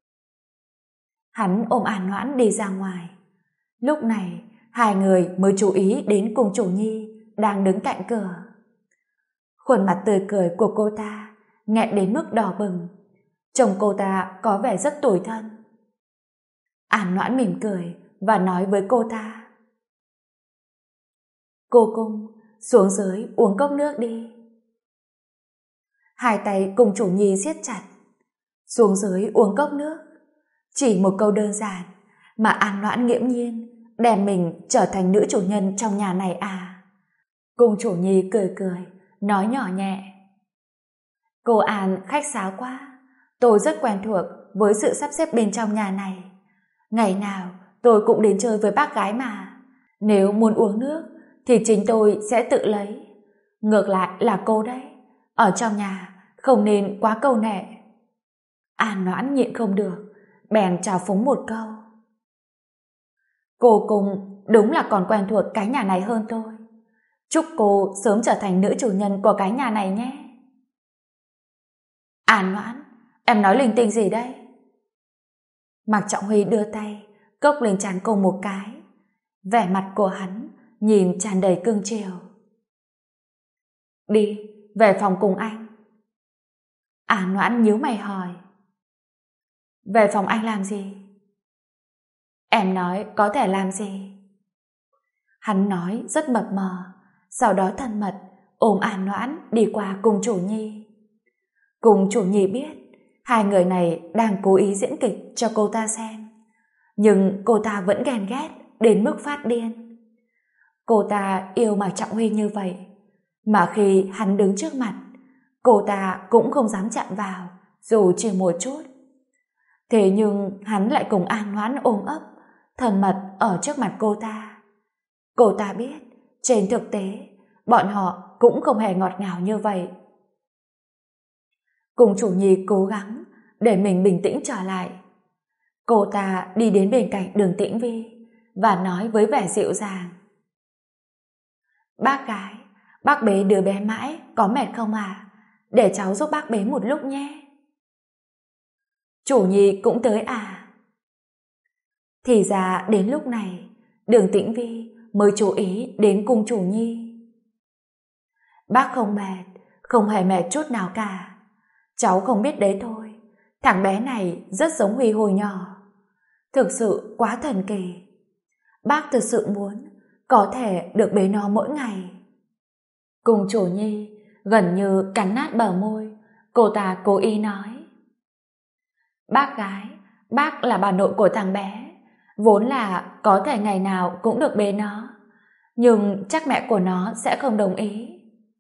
Hắn ôm An Noãn đi ra ngoài. Lúc này hai người mới chú ý đến cùng chủ nhi đang đứng cạnh cửa. Khuôn mặt tươi cười của cô ta nghẹn đến mức đỏ bừng, trông cô ta có vẻ rất tủi thân. An Noãn mỉm cười và nói với cô ta: "Cô Cung, xuống dưới uống cốc nước đi." Hai tay cùng chủ nhi siết chặt. Xuống dưới uống cốc nước, chỉ một câu đơn giản mà An Noãn nghiễm nhiên đem mình trở thành nữ chủ nhân trong nhà này à? Cung chủ nhi cười cười, nói nhỏ nhẹ: "Cô An khách sáo quá. Tôi rất quen thuộc với sự sắp xếp bên trong nhà này. Ngày nào tôi cũng đến chơi với bác gái mà. Nếu muốn uống nước thì chính tôi sẽ tự lấy. Ngược lại là cô đấy, ở trong nhà không nên quá câu nệ." An Noãn nhịn không được, bèn chào phúng một câu: "Cô Cung đúng là còn quen thuộc cái nhà này hơn tôi. Chúc cô sớm trở thành nữ chủ nhân của cái nhà này nhé." "An Noãn, em nói linh tinh gì đấy?" Mạc Trọng Huy đưa tay cốc lên trán cô một cái. Vẻ mặt của hắn nhìn tràn đầy cương chiều. "Đi, về phòng cùng anh." An Noãn nhíu mày hỏi: "Về phòng anh làm gì?" "Em nói có thể làm gì?" Hắn nói rất mập mờ, sau đó thân mật ôm An Noãn đi qua cùng chủ nhi. Cùng chủ nhi biết hai người này đang cố ý diễn kịch cho cô ta xem, nhưng cô ta vẫn ghen ghét đến mức phát điên. Cô ta yêu Mạc Trọng Huy như vậy, mà khi hắn đứng trước mặt, cô ta cũng không dám chạm vào dù chỉ một chút. Thế nhưng hắn lại cùng An Noãn ôm ấp thân mật ở trước mặt cô ta. Cô ta biết trên thực tế bọn họ cũng không hề ngọt ngào như vậy. Cùng chủ nhi cố gắng để mình bình tĩnh trở lại. Cô ta đi đến bên cạnh Đường Tĩnh Vi và nói với vẻ dịu dàng: "Bác gái, bác bế đứa bé mãi có mệt không à? Để cháu giúp bác bế một lúc nhé." "Chủ nhi cũng tới à?" Thì ra đến lúc này Đường Tĩnh Vi mới chú ý đến cung chủ nhi. "Bác không mệt, không hề mệt chút nào cả. Cháu không biết đấy thôi, thằng bé này rất giống Huy hồi nhỏ. Thực sự quá thần kỳ. Bác thực sự muốn có thể được bế nó mỗi ngày." Cung chủ nhi gần như cắn nát bờ môi. Cô ta cố ý nói: "Bác gái, bác là bà nội của thằng bé, vốn là có thể ngày nào cũng được bế nó, nhưng chắc mẹ của nó sẽ không đồng ý."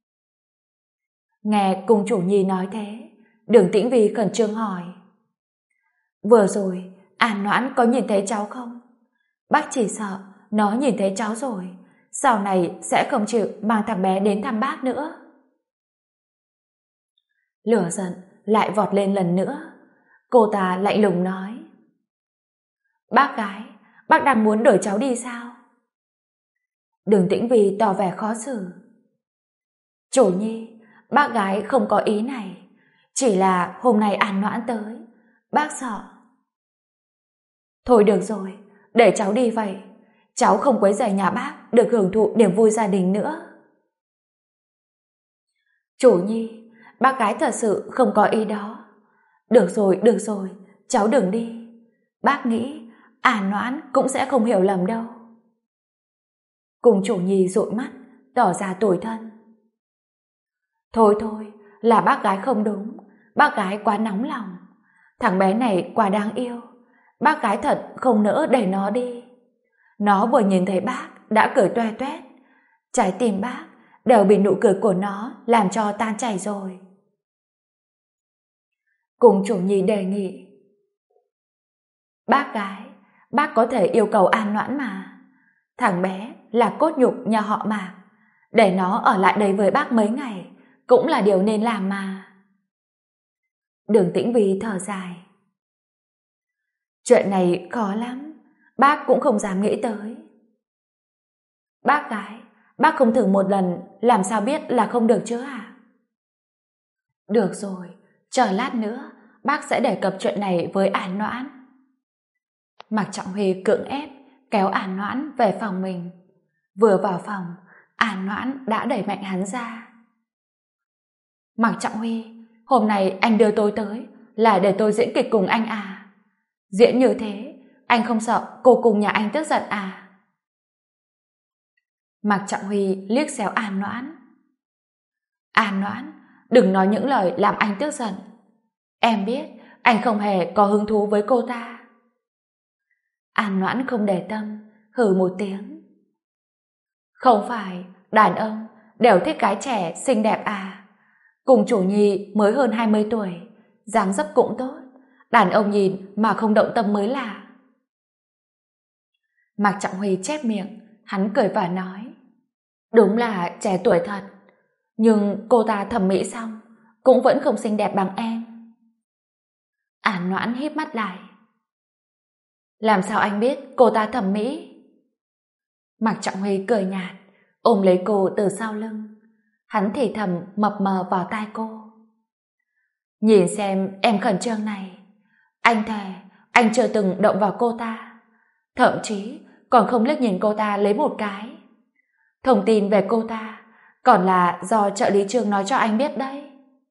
Nghe cung chủ nhi nói thế, Đường Tĩnh Vi khẩn trương hỏi: "Vừa rồi An Noãn có nhìn thấy cháu không? Bác chỉ sợ nó nhìn thấy cháu rồi sau này sẽ không chịu mang thằng bé đến thăm bác nữa." Lửa giận lại vọt lên lần nữa. Cô ta lạnh lùng nói: Bác gái, bác đang muốn đuổi cháu đi sao? Đường Tĩnh Vy tỏ vẻ khó xử: Chủ nhi, bác gái không có ý này. Chỉ là hôm nay An Noãn tới, bác sợ. Thôi được rồi, để cháu đi vậy. Cháu không quấy rầy nhà bác được hưởng thụ niềm vui gia đình nữa. Chủ nhi, bác gái thật sự không có ý đó. Được rồi, cháu đừng đi. Bác nghĩ An Noãn cũng sẽ không hiểu lầm đâu. Cùng chủ nhi dụi mắt, tỏ ra tủi thân. Thôi, là bác gái không đúng. Bác gái quá nóng lòng. Thằng bé này quá đáng yêu. Bác gái thật không nỡ để nó đi. Nó vừa nhìn thấy bác đã cười toe toét. Trái tim bác đều bị nụ cười của nó làm cho tan chảy rồi. Cùng chủ nhi đề nghị: Bác gái, bác có thể yêu cầu An Noãn mà. Thằng bé là cốt nhục nhà họ Mạc. Để nó ở lại đây với bác mấy ngày cũng là điều nên làm mà. Đường Tĩnh Vy thở dài: Chuyện này khó lắm, bác cũng không dám nghĩ tới. Bác gái, bác không thử một lần làm sao biết là không được chứ à? Được rồi, chờ lát nữa bác sẽ đề cập chuyện này với An Noãn. Mạc Trọng Huy cưỡng ép kéo An Noãn về phòng mình. Vừa vào phòng, An Noãn đã đẩy mạnh hắn ra. Mạc Trọng Huy, hôm nay anh đưa tôi tới là để tôi diễn kịch cùng anh à? Diễn như thế, anh không sợ cô cùng nhà anh tức giận à? Mạc Trọng Huy liếc xéo An Noãn. An Noãn, đừng nói những lời làm anh tức giận. Em biết anh không hề có hứng thú với cô ta. An Noãn không để tâm, hừ một tiếng. Không phải đàn ông đều thích gái trẻ xinh đẹp à? Cùng chủ nhi mới hơn 20 tuổi, dáng dấp cũng tốt, đàn ông nhìn mà không động tâm mới lạ. Mạc Trọng Huy chép miệng, hắn cười và nói: Đúng là trẻ tuổi thật, nhưng cô ta thẩm mỹ xong cũng vẫn không xinh đẹp bằng em. An Noãn híp mắt lại. Làm sao anh biết cô ta thẩm mỹ? Mạc Trọng Huy cười nhạt, ôm lấy cô từ sau lưng. Hắn thì thầm mập mờ vào tai cô. Nhìn xem em khẩn trương này, anh thề anh chưa từng động vào cô ta, thậm chí còn không liếc nhìn cô ta lấy một cái. Thông tin về cô ta còn là do trợ lý Trương nói cho anh biết đấy.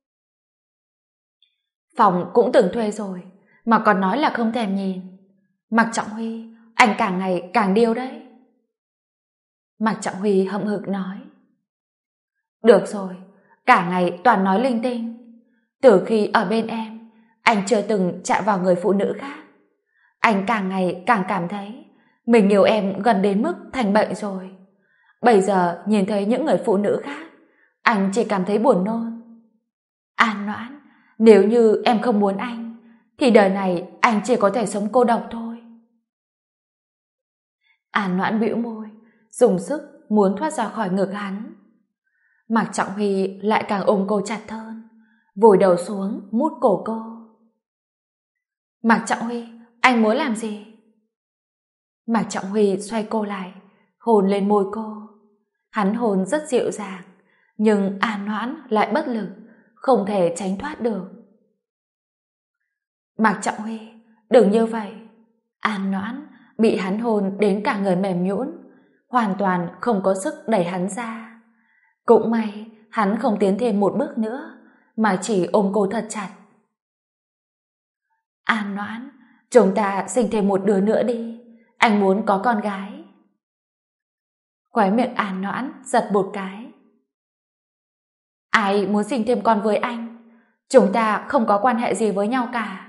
Phòng cũng từng thuê rồi mà còn nói là không thèm nhìn. Mạc Trọng Huy, anh càng ngày càng điêu đấy. Mạc Trọng Huy hậm hực nói: Được rồi, cả ngày toàn nói linh tinh. Từ khi ở bên em, anh chưa từng chạm vào người phụ nữ khác. Anh càng ngày càng cảm thấy mình yêu em gần đến mức thành bệnh rồi. Bây giờ nhìn thấy những người phụ nữ khác, anh chỉ cảm thấy buồn nôn. An Noãn, nếu như em không muốn anh, thì đời này anh chỉ có thể sống cô độc thôi. An Noãn bĩu môi, dùng sức muốn thoát ra khỏi ngực hắn. Mạc Trọng Huy lại càng ôm cô chặt hơn, vùi đầu xuống mút cổ cô. Mạc Trọng Huy, anh muốn làm gì? Mạc Trọng Huy xoay cô lại, hôn lên môi cô. Hắn hôn rất dịu dàng, nhưng An Noãn lại bất lực, không thể tránh thoát được. Mạc Trọng Huy, đừng như vậy. An Noãn bị hắn hôn đến cả người mềm nhũn, hoàn toàn không có sức đẩy hắn ra. Cũng may hắn không tiến thêm một bước nữa, mà chỉ ôm cô thật chặt. An Noãn, chúng ta sinh thêm một đứa nữa đi, anh muốn có con gái. Khóe miệng An Noãn giật một cái. Ai muốn sinh thêm con với anh? Chúng ta không có quan hệ gì với nhau cả.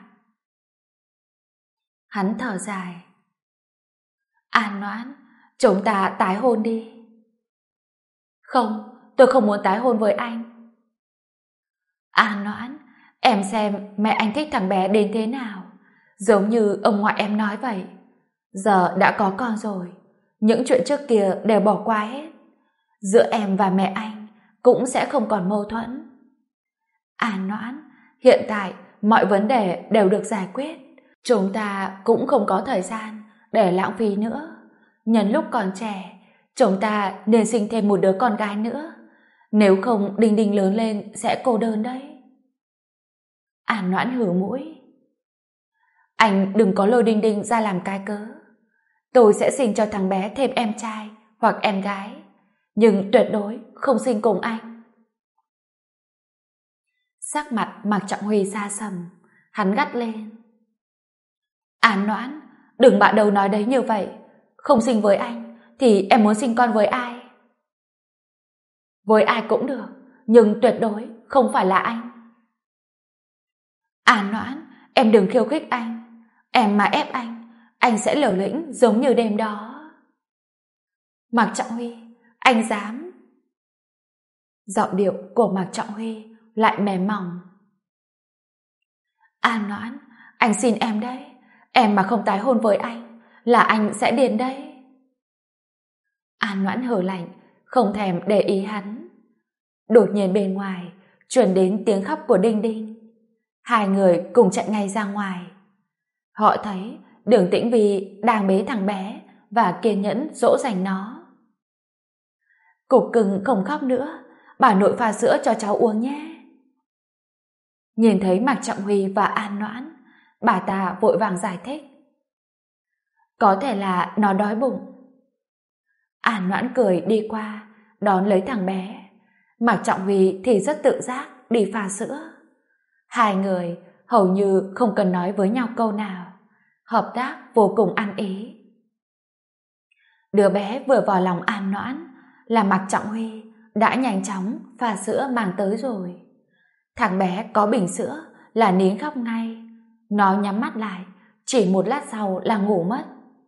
Hắn thở dài. An Noãn, chúng ta tái hôn đi. Không, tôi không muốn tái hôn với anh. An Noãn, em xem mẹ anh thích thằng bé đến thế nào, giống như ông ngoại em nói vậy. Giờ đã có con rồi, những chuyện trước kia đều bỏ qua hết. Giữa em và mẹ anh cũng sẽ không còn mâu thuẫn. An Noãn, Hiện tại, mọi vấn đề đều được giải quyết. Chúng ta cũng không có thời gian để lãng phí nữa. Nhân lúc còn trẻ, chúng ta nên sinh thêm một đứa con gái nữa. Nếu không, Đinh Đinh lớn lên sẽ cô đơn đấy. An Noãn hử mũi. Anh đừng có lôi Đinh Đinh ra làm cái cớ. Tôi sẽ sinh cho thằng bé thêm em trai hoặc em gái, nhưng tuyệt đối không sinh cùng anh. Sắc mặt Mạc Trọng Huy xa sầm, hắn gắt lên. An Noãn, đừng bạ đầu nói đấy như vậy. Không sinh với anh thì em muốn sinh con với ai? Với ai cũng được, nhưng tuyệt đối không phải là anh. An Noãn, em đừng khiêu khích anh. Em mà ép anh sẽ liều lĩnh giống như đêm đó. Mạc Trọng Huy, anh dám? Giọng điệu của Mạc Trọng Huy lại mềm mỏng. An Noãn, anh xin em đấy. Em mà không tái hôn với anh là anh sẽ điên đấy. An Noãn hừ lạnh, không thèm để ý hắn. Đột nhiên bên ngoài truyền đến tiếng khóc của Đinh Đinh. Hai người cùng chạy ngay ra ngoài. Họ thấy Đường Tĩnh Vi đang bế thằng bé và kiên nhẫn dỗ dành nó. Cục cưng không khóc nữa, bà nội pha sữa cho cháu uống nhé. Nhìn thấy Mạc Trọng Huy và An Noãn, bà ta vội vàng giải thích. Có thể là nó đói bụng. An Noãn cười đi qua, đón lấy thằng bé. Mạc Trọng Huy thì rất tự giác đi pha sữa. Hai người hầu như không cần nói với nhau câu nào, hợp tác vô cùng ăn ý. Đứa bé vừa vào lòng An Noãn là Mạc Trọng Huy đã nhanh chóng pha sữa mang tới rồi. Thằng bé có bình sữa là nín khóc ngay. Nó nhắm mắt lại, chỉ một lát sau là ngủ mất.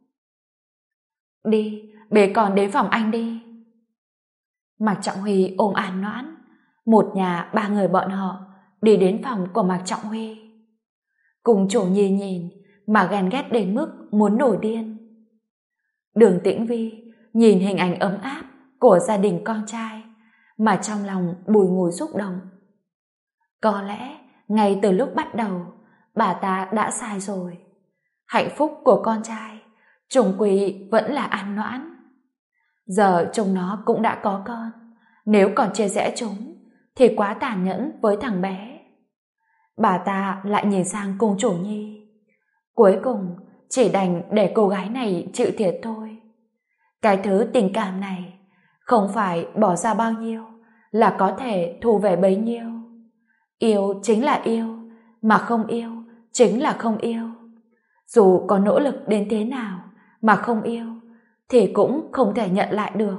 Đi, bế con đến phòng anh đi. Mạc Trọng Huy ôm An Noãn. Một nhà ba người bọn họ đi đến phòng của Mạc Trọng Huy. Cùng chủ nhi nhìn mà ghen ghét đến mức muốn nổi điên. Đường Tĩnh Vi nhìn hình ảnh ấm áp của gia đình con trai mà trong lòng bùi ngùi xúc động. Có lẽ ngay từ lúc bắt đầu bà ta đã sai rồi. Hạnh phúc của con trai chung quy vẫn là An Noãn. Giờ chúng nó cũng đã có con, nếu còn chia rẽ chúng thì quá tàn nhẫn với thằng bé. Bà ta lại nhìn sang cung chủ nhi. Cuối cùng chỉ đành để cô gái này chịu thiệt thôi. Cái thứ tình cảm này không phải bỏ ra bao nhiêu là có thể thu về bấy nhiêu. Yêu chính là yêu, mà không yêu chính là không yêu. Dù có nỗ lực đến thế nào mà không yêu thì cũng không thể nhận lại được.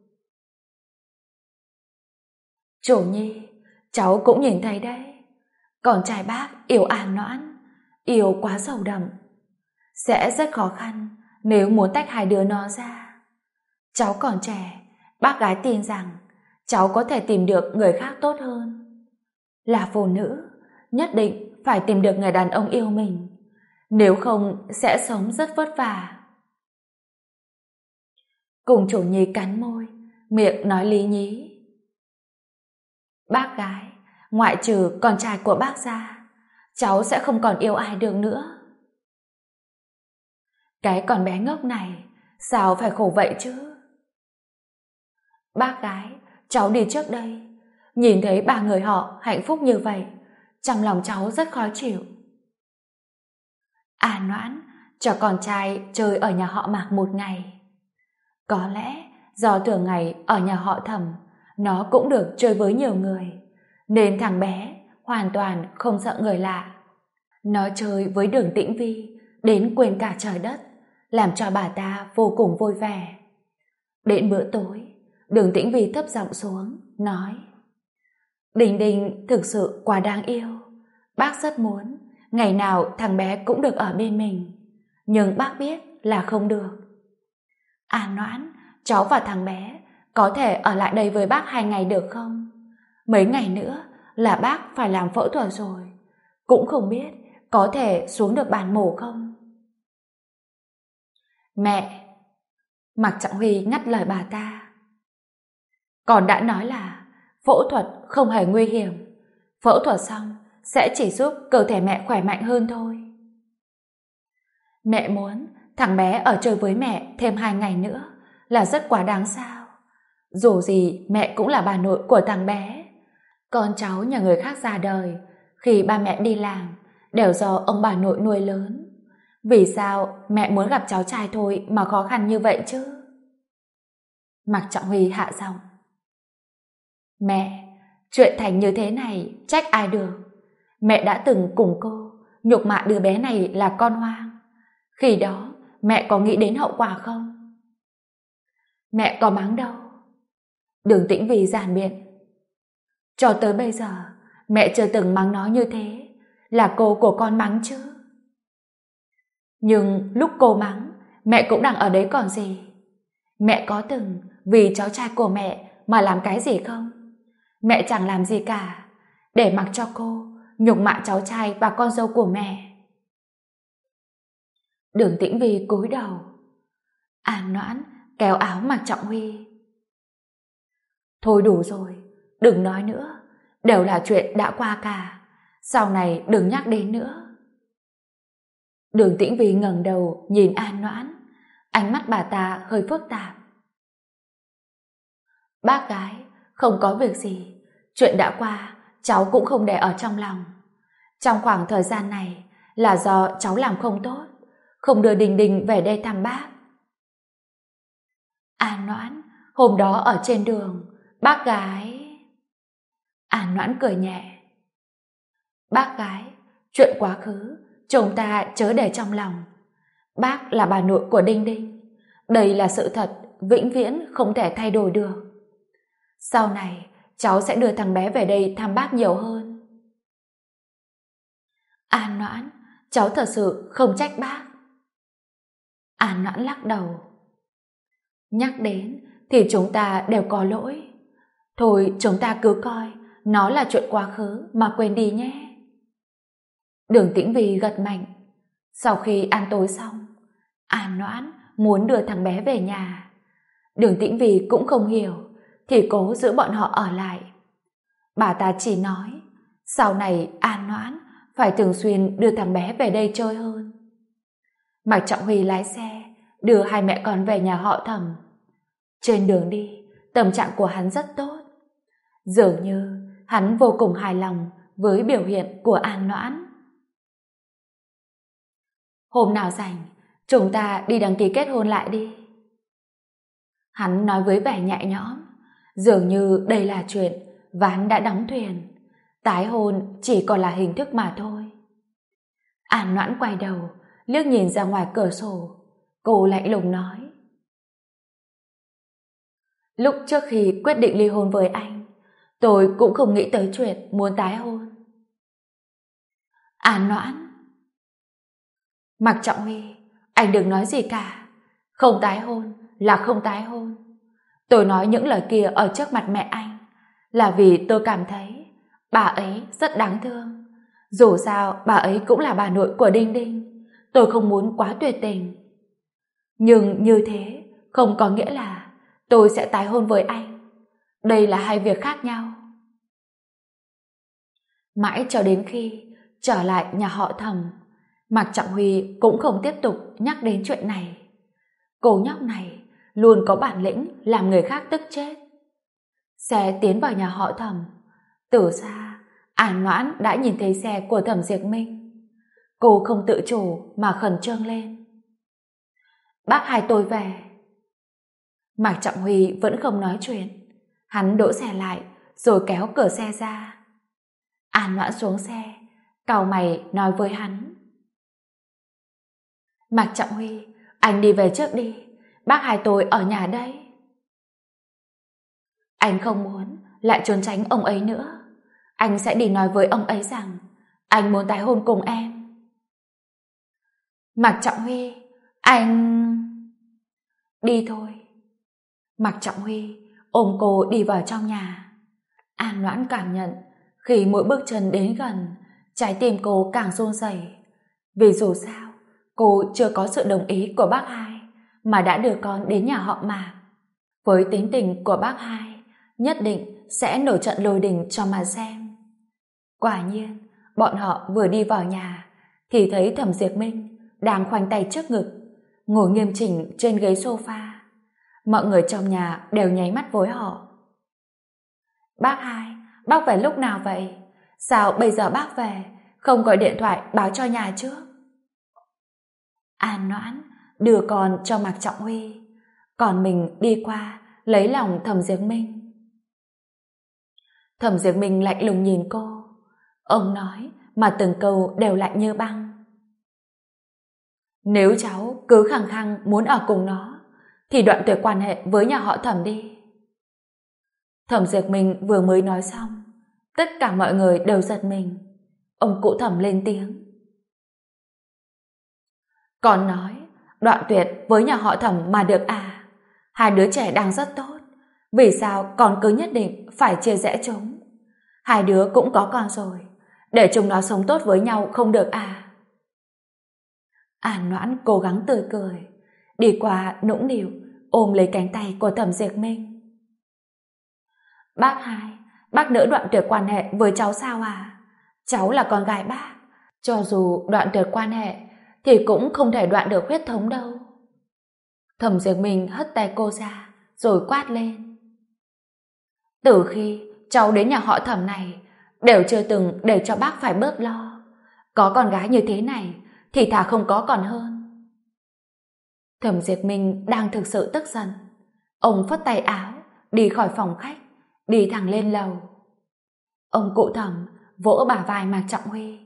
Chủ nhi, cháu cũng nhìn thấy đấy. Con trai bác yêu An Noãn, yêu quá sâu đậm. Sẽ rất khó khăn nếu muốn tách hai đứa nó ra. Cháu còn trẻ, bác gái tin rằng cháu có thể tìm được người khác tốt hơn. Là phụ nữ, nhất định phải tìm được người đàn ông yêu mình. Nếu không sẽ sống rất vất vả. Cùng chủ nhi cắn môi, miệng nói lý nhí. Bác gái, ngoại trừ con trai của bác ra, cháu sẽ không còn yêu ai được nữa. Cái con bé ngốc này sao phải khổ vậy chứ? Bác gái, cháu đi trước đây. Nhìn thấy ba người họ hạnh phúc như vậy, trong lòng cháu rất khó chịu. An Noãn cho con trai chơi ở nhà họ Mạc một ngày. Có lẽ do thường ngày ở nhà họ Thẩm nó cũng được chơi với nhiều người, nên thằng bé hoàn toàn không sợ người lạ. Nó chơi với Đường Tĩnh Vi đến quên cả trời đất, làm cho bà ta vô cùng vui vẻ. Đến bữa tối, Đường Tĩnh Vi thấp giọng xuống nói: Đình Đình thực sự quá đáng yêu. Bác rất muốn ngày nào thằng bé cũng được ở bên mình, nhưng bác biết là không được. An Noãn, cháu và thằng bé có thể ở lại đây với bác 2 ngày được không? Mấy ngày nữa là bác phải làm phẫu thuật rồi, cũng không biết có thể xuống được bàn mổ không? Mẹ! Mạc Trọng Huy ngắt lời bà ta. Con đã nói là phẫu thuật không hề nguy hiểm. Phẫu thuật xong sẽ chỉ giúp cơ thể mẹ khỏe mạnh hơn thôi. Mẹ muốn thằng bé ở chơi với mẹ thêm 2 ngày nữa là rất quá đáng sao? Dù gì mẹ cũng là bà nội của thằng bé. Con cháu nhà người khác ra đời, khi ba mẹ đi làm đều do ông bà nội nuôi lớn. Vì sao mẹ muốn gặp cháu trai thôi mà khó khăn như vậy chứ? Mạc Trọng Huy hạ giọng. Mẹ, chuyện thành như thế này trách ai được? Mẹ đã từng cùng cô nhục mạ đứa bé này là con hoang. Khi đó mẹ có nghĩ đến hậu quả không? Mẹ có mắng đâu. Đường Tĩnh Vy giản biện. Cho tới bây giờ mẹ chưa từng mắng nó như thế, là cô của con mắng chứ. Nhưng lúc cô mắng, mẹ cũng đang ở đấy còn gì. Mẹ có từng vì cháu trai của mẹ mà làm cái gì không? Mẹ chẳng làm gì cả, để mặc cho cô nhục mạ cháu trai và con dâu của mẹ. Đường Tĩnh Vy cúi đầu. An Noãn kéo áo Mạc Trọng Huy. Thôi đủ rồi, đừng nói nữa, đều là chuyện đã qua cả, sau này đừng nhắc đến nữa. Đường Tĩnh Vy ngẩng đầu nhìn An Noãn, ánh mắt bà ta hơi phức tạp. Bác gái, không có việc gì, chuyện đã qua cháu cũng không để ở trong lòng. Trong khoảng thời gian này là do cháu làm không tốt, không đưa Đình Đình về đây thăm bác. An Noãn, hôm đó ở trên đường, bác gái... An Noãn cười nhẹ. Bác gái, chuyện quá khứ chúng ta chớ để trong lòng. Bác là bà nội của Đinh Đinh, đây là sự thật vĩnh viễn không thể thay đổi được. Sau này cháu sẽ đưa thằng bé về đây thăm bác nhiều hơn. An Noãn, cháu thật sự không trách bác. An Noãn lắc đầu. Nhắc đến thì chúng ta đều có lỗi. Thôi chúng ta cứ coi nó là chuyện quá khứ mà quên đi nhé. Đường Tĩnh Vy gật mạnh. Sau khi ăn tối xong, An Noãn muốn đưa thằng bé về nhà. Đường Tĩnh Vy cũng không hiểu thì cố giữ bọn họ ở lại. Bà ta chỉ nói sau này An Noãn phải thường xuyên đưa thằng bé về đây chơi hơn. Mạc Trọng Huy lái xe đưa hai mẹ con về nhà họ Thẩm. Trên đường đi, tâm trạng của hắn rất tốt. Dường như hắn vô cùng hài lòng với biểu hiện của An Noãn. Hôm nào rảnh, chúng ta đi đăng ký kết hôn lại đi. Hắn nói với vẻ nhẹ nhõm, dường như đây là chuyện ván đã đóng thuyền, tái hôn chỉ còn là hình thức mà thôi. An Noãn quay đầu, liếc nhìn ra ngoài cửa sổ, cô lạnh lùng nói. Lúc trước khi quyết định ly hôn với anh, tôi cũng không nghĩ tới chuyện muốn tái hôn. An Noãn. Mạc Trọng Huy, anh đừng nói gì cả. Không tái hôn là không tái hôn. Tôi nói những lời kia ở trước mặt mẹ anh là vì tôi cảm thấy bà ấy rất đáng thương. Dù sao bà ấy cũng là bà nội của Đinh Đinh. Tôi không muốn quá tuyệt tình. Nhưng như thế không có nghĩa là tôi sẽ tái hôn với anh. Đây là hai việc khác nhau. Mãi cho đến khi trở lại nhà họ Thẩm, Mạc Trọng Huy cũng không tiếp tục nhắc đến chuyện này. Cô nhóc này luôn có bản lĩnh làm người khác tức chết. Xe tiến vào nhà họ Thẩm. Từ xa, An Noãn đã nhìn thấy xe của Thẩm Diệp Minh. Cô không tự chủ mà khẩn trương lên. Bác hai tôi về. Mạc Trọng Huy vẫn không nói chuyện. Hắn đỗ xe lại rồi kéo cửa xe ra. An Noãn xuống xe, cau mày nói với hắn. Mạc Trọng Huy, anh đi về trước đi. Bác hai tôi ở nhà đấy. Anh không muốn lại trốn tránh ông ấy nữa. Anh sẽ đi nói với ông ấy rằng anh muốn tái hôn cùng em. Mạc Trọng Huy, anh... Đi thôi. Mạc Trọng Huy ôm cô đi vào trong nhà. An Noãn cảm nhận khi mỗi bước chân đến gần, trái tim cô càng run rẩy. Vì dù sao cô chưa có sự đồng ý của bác hai mà đã đưa con đến nhà họ Mạc. Với tính tình của bác hai, nhất định sẽ nổi trận lôi đình cho mà xem. Quả nhiên, Bọn họ vừa đi vào nhà thì thấy Thẩm Diệp Minh đang khoanh tay trước ngực, ngồi nghiêm chỉnh trên ghế sofa. Mọi người trong nhà đều nháy mắt với họ. Bác hai, bác về lúc nào vậy? Sao bây giờ bác về, không gọi điện thoại báo cho nhà trước? An Noãn đưa con cho Mạc Trọng Huy, còn mình đi qua lấy lòng Thẩm Diệp Minh. Thẩm Diệp Minh lạnh lùng nhìn cô. Ông nói mà từng câu đều lạnh như băng. Nếu cháu cứ khăng khăng muốn ở cùng nó, thì đoạn tuyệt quan hệ với nhà họ Thẩm đi. Thẩm Diệp Minh vừa mới nói xong, tất cả mọi người đều giật mình. Ông cụ Thẩm lên tiếng. Còn nói đoạn tuyệt với nhà họ Thẩm mà được à? Hai đứa trẻ đang rất tốt, vì sao còn cứ nhất định phải chia rẽ chúng? Hai đứa cũng có con rồi, để chúng nó sống tốt với nhau không được à? An Noãn cố gắng tươi cười, đi qua nũng nịu ôm lấy cánh tay của Thẩm Diệp Minh. Bác hai, bác nỡ đoạn tuyệt quan hệ với cháu sao à? Cháu là con gái bác, cho dù đoạn tuyệt quan hệ thì cũng không thể đoạn được huyết thống đâu. Thẩm Diệp Minh hất tay cô ra rồi quát lên. Từ khi cháu đến nhà họ Thẩm này đều chưa từng để cho bác phải bớt lo. Có con gái như thế này thì thà không có còn hơn. Thẩm Diệp Minh đang thực sự tức giận. Ông phất tay áo đi khỏi phòng khách, đi thẳng lên lầu. Ông cụ Thẩm vỗ bả vai Mạc Trọng Huy.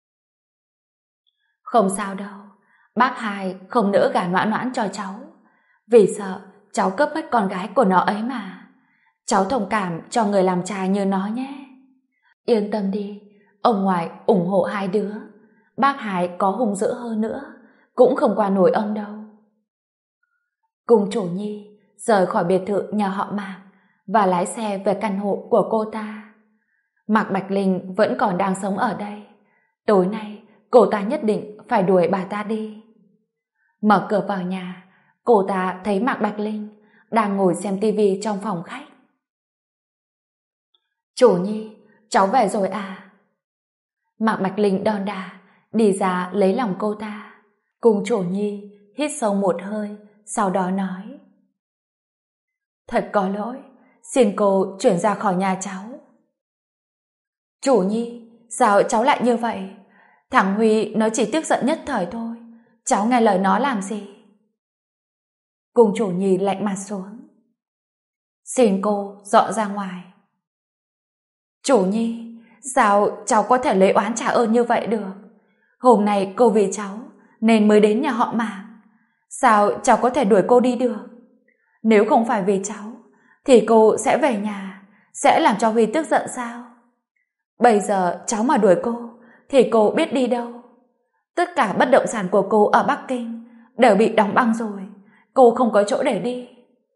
Không sao đâu, bác hai không nỡ gả Noãn Noãn cho cháu, vì sợ cháu cướp mất con gái của nó ấy mà. Cháu thông cảm cho người làm cha như nó nhé. Yên tâm đi, ông ngoại ủng hộ hai đứa. Bác hai có hung dữ hơn nữa cũng không qua nổi ông đâu. Cùng chủ nhi rời khỏi biệt thự nhà họ Mạc và lái xe về căn hộ của cô ta. Mạc Bạch Linh vẫn còn đang sống ở đây. Tối nay cô ta nhất định phải đuổi bà ta đi. Mở cửa vào nhà, cô ta thấy Mạc Bạch Linh đang ngồi xem tivi trong phòng khách. Chủ nhi, cháu về rồi à? Mạc Bạch Linh đon đả đi ra lấy lòng cô ta. Cùng chủ nhi hít sâu một hơi, sau đó nói. Thật có lỗi, xin cô chuyển ra khỏi nhà cháu. Chủ nhi, sao cháu lại như vậy? Thằng Huy nó chỉ tức giận nhất thời thôi, cháu nghe lời nó làm gì? Cùng chủ nhi lạnh mặt xuống. Xin cô dọn ra ngoài. Chủ nhi, sao cháu có thể lấy oán trả ơn như vậy được? Hôm nay cô vì cháu nên mới đến nhà họ Mạc. Sao cháu có thể đuổi cô đi được? Nếu không phải vì cháu thì cô sẽ về nhà, sẽ làm cho Huy tức giận sao? Bây giờ cháu mà đuổi cô thì cô biết đi đâu? Tất cả bất động sản của cô ở Bắc Kinh đều bị đóng băng rồi, cô không có chỗ để đi.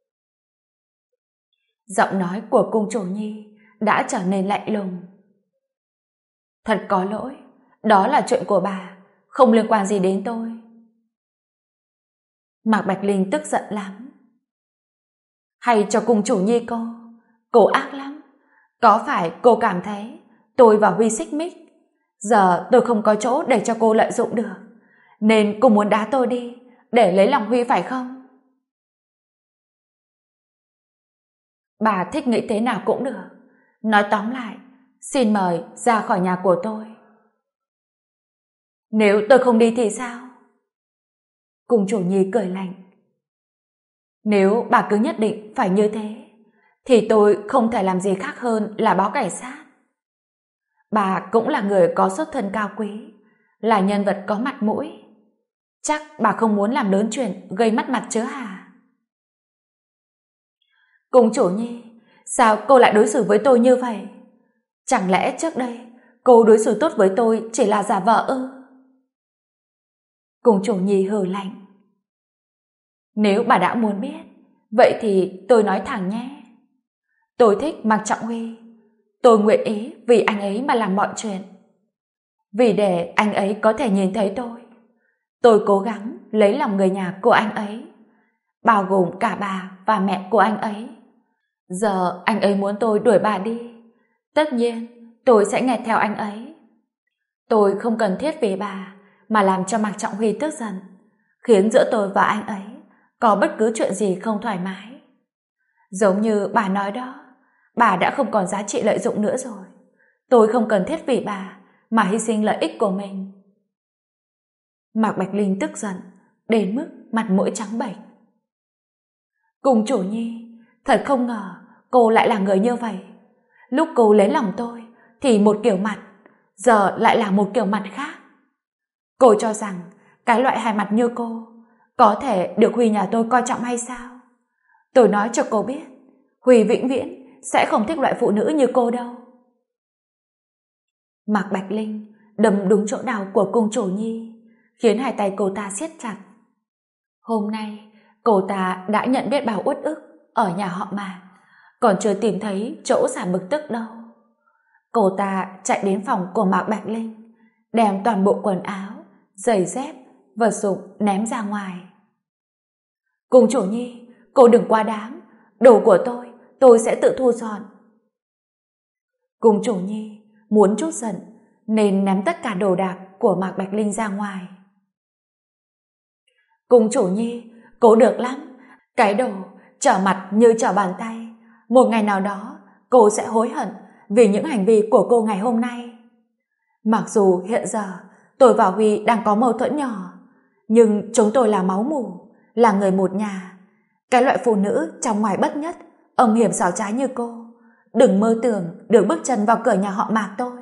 Giọng nói của cung chủ nhi đã trở nên lạnh lùng. Thật có lỗi, đó là chuyện của bà, không liên quan gì đến tôi. Mạc Bạch Linh tức giận lắm. Hay cho cung chủ nhi cô ác lắm. Có phải cô cảm thấy tôi và Huy xích mích, giờ tôi không có chỗ để cho cô lợi dụng được, nên cô muốn đá tôi đi để lấy lòng Huy phải không? Bà thích nghĩ thế nào cũng được. Nói tóm lại, xin mời ra khỏi nhà của tôi. Nếu tôi không đi thì sao? Cung chủ nhi cười lạnh. Nếu bà cứ nhất định phải như thế thì tôi không thể làm gì khác hơn là báo cảnh sát. Bà cũng là người có xuất thân cao quý, là nhân vật có mặt mũi. Chắc bà không muốn làm lớn chuyện gây mất mặt chứ hả? Cung chủ nhi, sao cô lại đối xử với tôi như vậy? Chẳng lẽ trước đây cô đối xử tốt với tôi chỉ là giả vờ ư? Cung chủ nhi hừ lạnh. Nếu bà đã muốn biết, vậy thì tôi nói thẳng nhé. Tôi thích Mạc Trọng Huy. Tôi nguyện ý vì anh ấy mà làm mọi chuyện. Vì để anh ấy có thể nhìn thấy tôi cố gắng lấy lòng người nhà của anh ấy, bao gồm cả bà và mẹ của anh ấy. Giờ anh ấy muốn tôi đuổi bà đi, tất nhiên tôi sẽ nghe theo anh ấy. Tôi không cần thiết vì bà mà làm cho Mạc Trọng Huy tức giận, khiến giữa tôi và anh ấy có bất cứ chuyện gì không thoải mái. Giống như bà nói đó, bà đã không còn giá trị lợi dụng nữa rồi. Tôi không cần thiết vì bà mà hy sinh lợi ích của mình. Mạc Bạch Linh tức giận đến mức mặt mũi trắng bệch. Cùng chủ nhi, thật không ngờ cô lại là người như vậy. Lúc cô lấy lòng tôi thì một kiểu mặt, giờ lại là một kiểu mặt khác. Cô cho rằng cái loại hai mặt như cô có thể được Huy nhà tôi coi trọng hay sao? Tôi nói cho cô biết, Huy vĩnh viễn sẽ không thích loại phụ nữ như cô đâu. Mạc Bạch Linh đâm đúng chỗ đau của cung chủ nhi, khiến hai tay cô ta siết chặt. Hôm nay cô ta đã nhận biết bao uất ức ở nhà họ Mạc, còn chưa tìm thấy chỗ giảm bực tức đâu. Cô ta chạy đến phòng của Mạc Bạch Linh, đem toàn bộ quần áo, giày dép, vật dụng ném ra ngoài. Cung chủ nhi, cô đừng quá đáng, đồ của tôi sẽ tự thu dọn. Cung chủ nhi muốn chút giận nên ném tất cả đồ đạc của Mạc Bạch Linh ra ngoài. Cung chủ nhi, cô được lắm, cái đồ trở mặt như trở bàn tay. Một ngày nào đó cô sẽ hối hận vì những hành vi của cô ngày hôm nay. Mặc dù hiện giờ tôi và Huy đang có mâu thuẫn nhỏ, nhưng chúng tôi là máu mủ, là người một nhà. Cái loại phụ nữ trong ngoài bất nhất, âm hiểm xảo trá như cô, đừng mơ tưởng được bước chân vào cửa nhà họ Mạc tôi.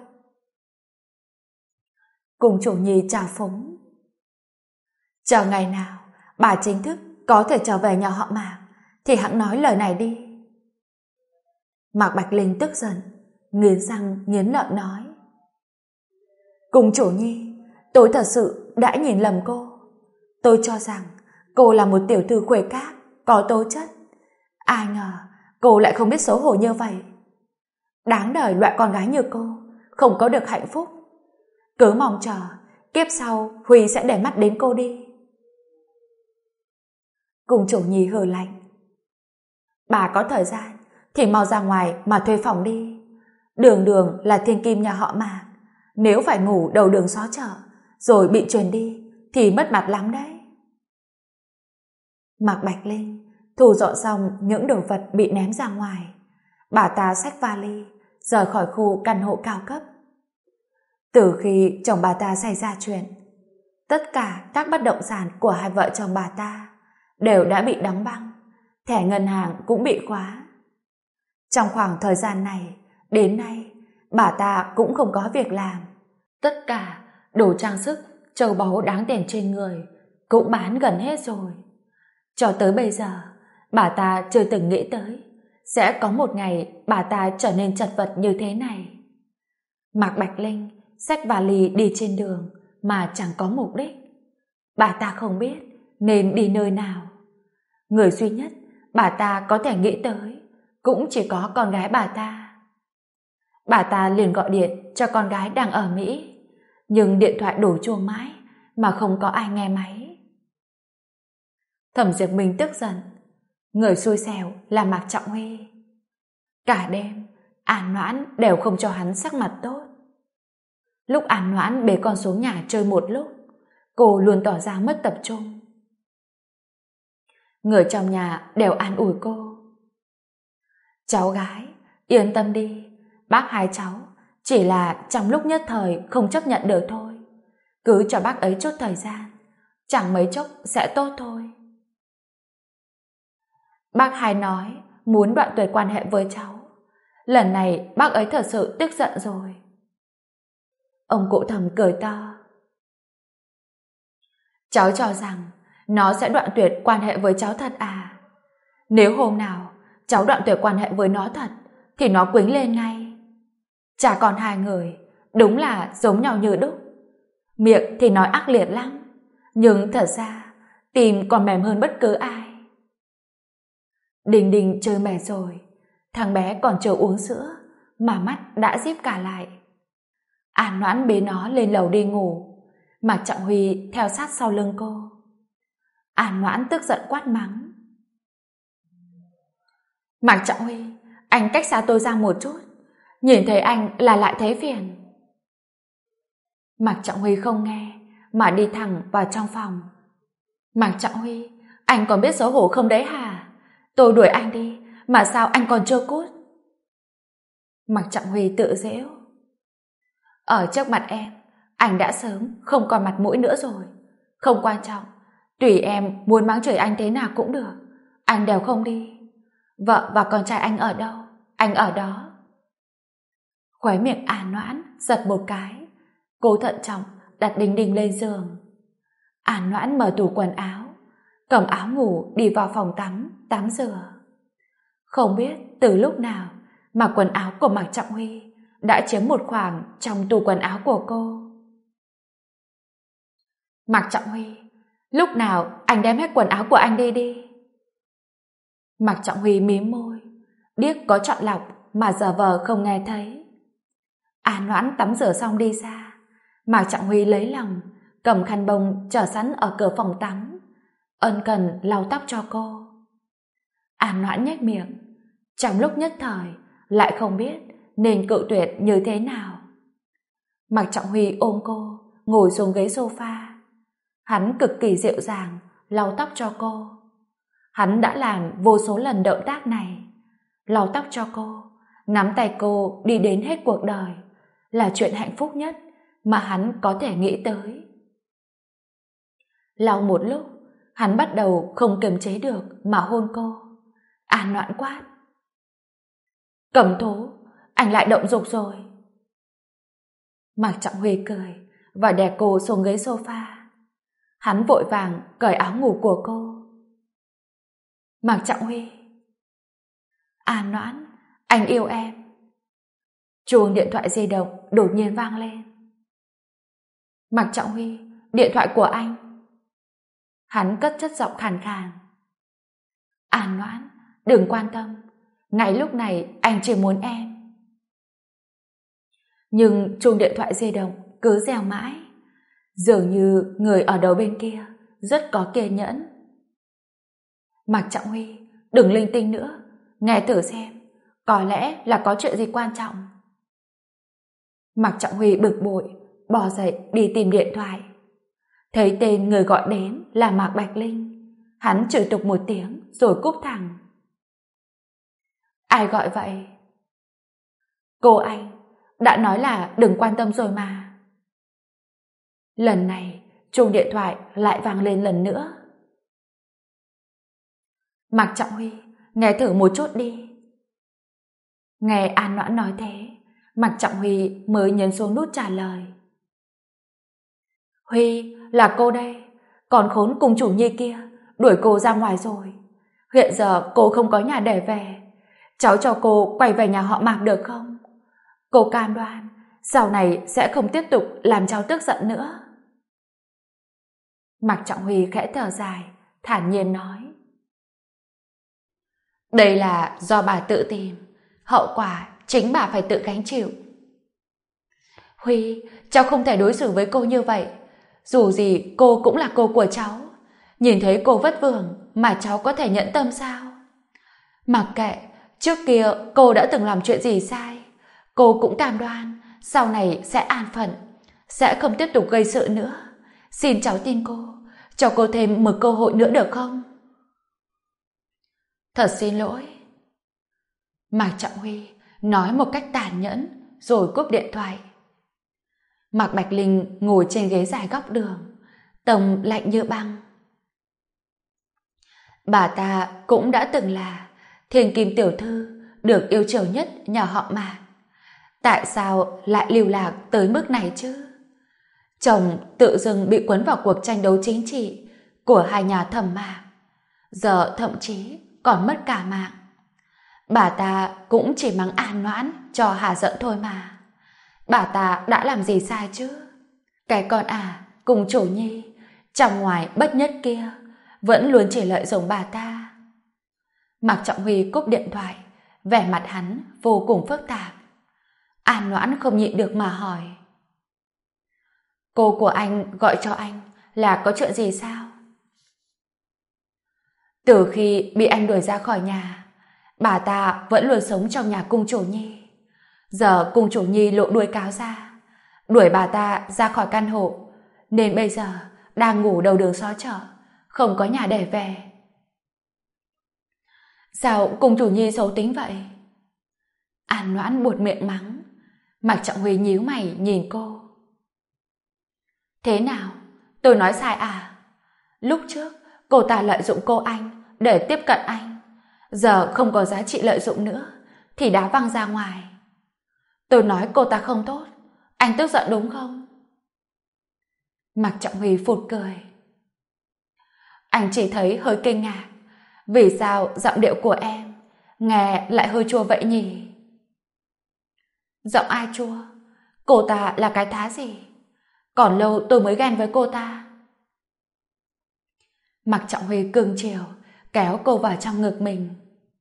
Cùng chủ nhi chào phúng. Chờ ngày nào bà chính thức có thể trở về nhà họ Mạc thì hẵng nói lời này đi. Mạc Bạch Linh tức giận, nghiến răng nghiến lợi nói. Cùng chủ nhi, tôi thật sự đã nhìn lầm cô. Tôi cho rằng cô là một tiểu thư khuê các, có tố chất. Ai ngờ cô lại không biết xấu hổ như vậy. Đáng đời loại con gái như cô không có được hạnh phúc. Cứ mong chờ kiếp sau Huy sẽ để mắt đến cô đi. Cùng chủ nhi hừ lạnh. Bà có thời gian thì mau ra ngoài mà thuê phòng đi. Đường đường là thiên kim nhà họ Mạc, nếu phải ngủ đầu đường xó chợ rồi bị truyền đi thì mất mặt lắm đấy. Mạc Bạch Linh thu dọn xong những đồ vật bị ném ra ngoài, bà ta xách vali rời khỏi khu căn hộ cao cấp. Từ khi chồng bà ta xảy ra chuyện, tất cả các bất động sản của hai vợ chồng bà ta đều đã bị đóng băng, thẻ ngân hàng cũng bị khóa. Trong khoảng thời gian này đến nay, bà ta cũng không có việc làm. Tất cả đồ trang sức, châu báu đáng tiền trên người cũng bán gần hết rồi. Cho tới bây giờ, bà ta chưa từng nghĩ tới sẽ có một ngày bà ta trở nên chật vật như thế này. Mạc Bạch Linh xách vali đi trên đường mà chẳng có mục đích. Bà ta không biết nên đi nơi nào. Người duy nhất bà ta có thể nghĩ tới cũng chỉ có con gái bà ta. Bà ta liền gọi điện cho con gái đang ở Mỹ, nhưng điện thoại đổ chuông mãi mà không có ai nghe máy. Thẩm Diệp Minh tức giận, người xui xẻo là Mạc Trọng Huy. Cả đêm An Noãn đều không cho hắn sắc mặt tốt. Lúc An Noãn bế con xuống nhà chơi một lúc, cô luôn tỏ ra mất tập trung. Người trong nhà đều an ủi cô. Cháu gái, yên tâm đi, bác hai cháu chỉ là trong lúc nhất thời không chấp nhận được thôi. Cứ cho bác ấy chút thời gian, chẳng mấy chốc sẽ tốt thôi. Bác hai nói muốn đoạn tuyệt quan hệ với cháu. Lần này bác ấy thật sự tức giận rồi. Ông cụ Thẩm cười to. Cháu cho rằng nó sẽ đoạn tuyệt quan hệ với cháu thật à? Nếu hôm nào cháu đoạn tuyệt quan hệ với nó thật thì nó quýnh lên ngay. Chả còn hai người, đúng là giống nhau như đúc. Miệng thì nói ác liệt lắm, nhưng thật ra tim còn mềm hơn bất cứ ai. Đình Đình chơi mệt rồi, thằng bé còn chờ uống sữa mà mắt đã díp cả lại. An Noãn bế nó lên lầu đi ngủ, Mạc Trọng Huy theo sát sau lưng cô. An Noãn tức giận quát mắng. Mạc Trọng Huy, anh cách xa tôi ra một chút, nhìn thấy anh là lại thấy phiền. Mạc Trọng Huy không nghe, mà đi thẳng vào trong phòng. Mạc Trọng Huy, anh còn biết xấu hổ không đấy hả? Tôi đuổi anh đi, mà sao anh còn chưa cút? Mạc Trọng Huy tự giễu. Ở trước mặt em, anh đã sớm không còn mặt mũi nữa rồi. Không quan trọng, tùy em muốn mắng chửi anh thế nào cũng được, anh đều không đi. Vợ và con trai anh ở đâu, anh ở đó. Khóe miệng An Noãn giật một cái, cô thận trọng đặt đinh đinh lên giường. An Noãn mở tủ quần áo, cầm áo ngủ đi vào phòng tắm rửa. Không biết từ lúc nào mà quần áo của Mạc Trọng Huy đã chiếm một khoảng trong tủ quần áo của cô. Mạc Trọng Huy, lúc nào anh đem hết quần áo của anh đi. Mạc Trọng Huy mím môi, điếc có chọn lọc mà giả vờ không nghe thấy. An Noãn tắm rửa xong đi ra, Mạc Trọng Huy lấy lòng, cầm khăn bông chờ sẵn ở cửa phòng tắm, ân cần lau tóc cho cô. An Noãn nhếch miệng, trong lúc nhất thời lại không biết nên cự tuyệt như thế nào. Mạc Trọng Huy ôm cô ngồi xuống ghế sofa, hắn cực kỳ dịu dàng lau tóc cho cô. Hắn đã làm vô số lần động tác này, lau tóc cho cô, nắm tay cô đi đến hết cuộc đời, là chuyện hạnh phúc nhất mà hắn có thể nghĩ tới. Lau một lúc, hắn bắt đầu không kiềm chế được mà hôn cô. An Noãn quát: Cẩm Thố, anh lại động dục rồi. Mạc Trọng Huy cười và đè cô xuống ghế sofa. Hắn vội vàng cởi áo ngủ của cô. Mạc Trọng Huy. An Noãn, anh yêu em. Chuông điện thoại di động đột nhiên vang lên. Mạc Trọng Huy, điện thoại của anh. Hắn cất chất giọng khàn khàn. An Noãn, đừng quan tâm, ngay lúc này anh chỉ muốn em. Nhưng chuông điện thoại di động cứ reo mãi, dường như người ở đầu bên kia rất có kiên nhẫn. Mạc Trọng Huy, đừng linh tinh nữa, nghe thử xem, có lẽ là có chuyện gì quan trọng. Mạc Trọng Huy bực bội, bò dậy đi tìm điện thoại. Thấy tên người gọi đến là Mạc Bạch Linh, hắn chửi tục một tiếng rồi cúp thẳng. Ai gọi vậy? Cô anh, đã nói là đừng quan tâm rồi mà. Lần này, chuông điện thoại lại vang lên lần nữa. Mạc Trọng Huy, nghe thử một chút đi. Nghe An Noãn nói thế, Mạc Trọng Huy mới nhấn xuống nút trả lời. Huy, là cô đây. Còn khốn cùng chủ nhi kia đuổi cô ra ngoài rồi. Hiện giờ cô không có nhà để về. Cháu cho cô quay về nhà họ Mạc được không? Cô cam đoan sau này sẽ không tiếp tục làm cháu tức giận nữa. Mạc Trọng Huy khẽ thở dài, thản nhiên nói. Đây là do bà tự tìm, hậu quả chính bà phải tự gánh chịu. Huy, cháu không thể đối xử với cô như vậy. Dù gì cô cũng là cô của cháu. Nhìn thấy cô vất vưởng mà cháu có thể nhẫn tâm sao? Mặc kệ trước kia cô đã từng làm chuyện gì sai, cô cũng cam đoan sau này sẽ an phận, sẽ không tiếp tục gây sự nữa. Xin cháu tin cô, cho cô thêm một cơ hội nữa được không? Thật xin lỗi. Mạc Trọng Huy nói một cách tàn nhẫn rồi cúp điện thoại. Mạc Bạch Linh ngồi trên ghế dài góc đường, tâm lạnh như băng. Bà ta cũng đã từng là thiên kim tiểu thư được yêu chiều nhất nhà họ Mạc. Tại sao lại lưu lạc tới mức này chứ? Chồng tự dưng bị cuốn vào cuộc tranh đấu chính trị của hai nhà thẩm Mạc, giờ thậm chí còn mất cả mạng. Bà ta cũng chỉ mắng An Noãn cho hà giận thôi mà. Bà ta đã làm gì sai chứ? Cái con cùng chủ nhi trong ngoài bất nhất kia vẫn luôn chỉ lợi dụng bà ta. Mạc Trọng Huy cúp điện thoại, vẻ mặt hắn vô cùng phức tạp. An Noãn không nhịn được mà hỏi. Cô của anh gọi cho anh là có chuyện gì sao? Từ khi bị anh đuổi ra khỏi nhà, bà ta vẫn luôn sống trong nhà cung chủ nhi. Giờ cung chủ nhi lộ đuôi cáo ra, đuổi bà ta ra khỏi căn hộ, nên bây giờ đang ngủ đầu đường xó chợ, không có nhà để về. Sao cùng chủ nhi xấu tính vậy? An Noãn buột miệng mắng. Mạc Trọng Huy nhíu mày nhìn cô. Thế nào? Tôi nói sai à? Lúc trước, cô ta lợi dụng cô anh để tiếp cận anh. Giờ không có giá trị lợi dụng nữa, thì đá văng ra ngoài. Tôi nói cô ta không tốt. Anh tức giận đúng không? Mạc Trọng Huy phụt cười. Anh chỉ thấy hơi kinh ngạc. Vì sao giọng điệu của em nghe lại hơi chua vậy nhỉ? Giọng ai chua? Cô ta là cái thá gì? Còn lâu tôi mới ghen với cô ta. Mạc Trọng Huy cưng chiều kéo cô vào trong ngực mình.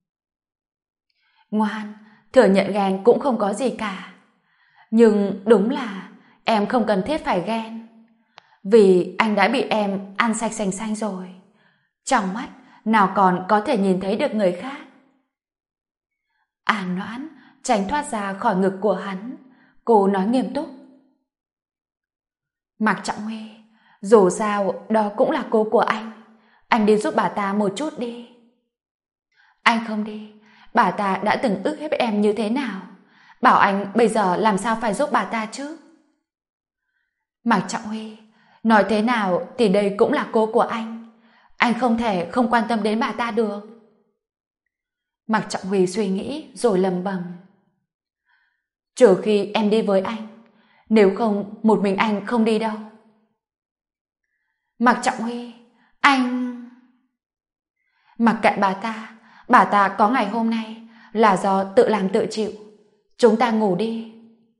Ngoan, thừa nhận ghen cũng không có gì cả. Nhưng đúng là em không cần thiết phải ghen. Vì anh đã bị em ăn sạch sành xanh rồi. Trong mắt nào còn có thể nhìn thấy được người khác. An Noãn tránh thoát ra khỏi ngực của hắn. Cô nói nghiêm túc. Mạc Trọng Huy, dù sao đó cũng là cô của anh. Anh đi giúp bà ta một chút đi. Anh không đi. Bà ta đã từng ức hiếp em như thế nào? Bảo anh bây giờ làm sao phải giúp bà ta chứ? Mạc Trọng Huy, nói thế nào thì đây cũng là cô của anh. Anh không thể không quan tâm đến bà ta được. Mạc Trọng Huy suy nghĩ rồi lẩm bẩm. Trừ khi em đi với anh. Nếu không, một mình anh không đi đâu. Mạc Trọng Huy, anh... Mặc kệ bà ta có ngày hôm nay là do tự làm tự chịu. Chúng ta ngủ đi.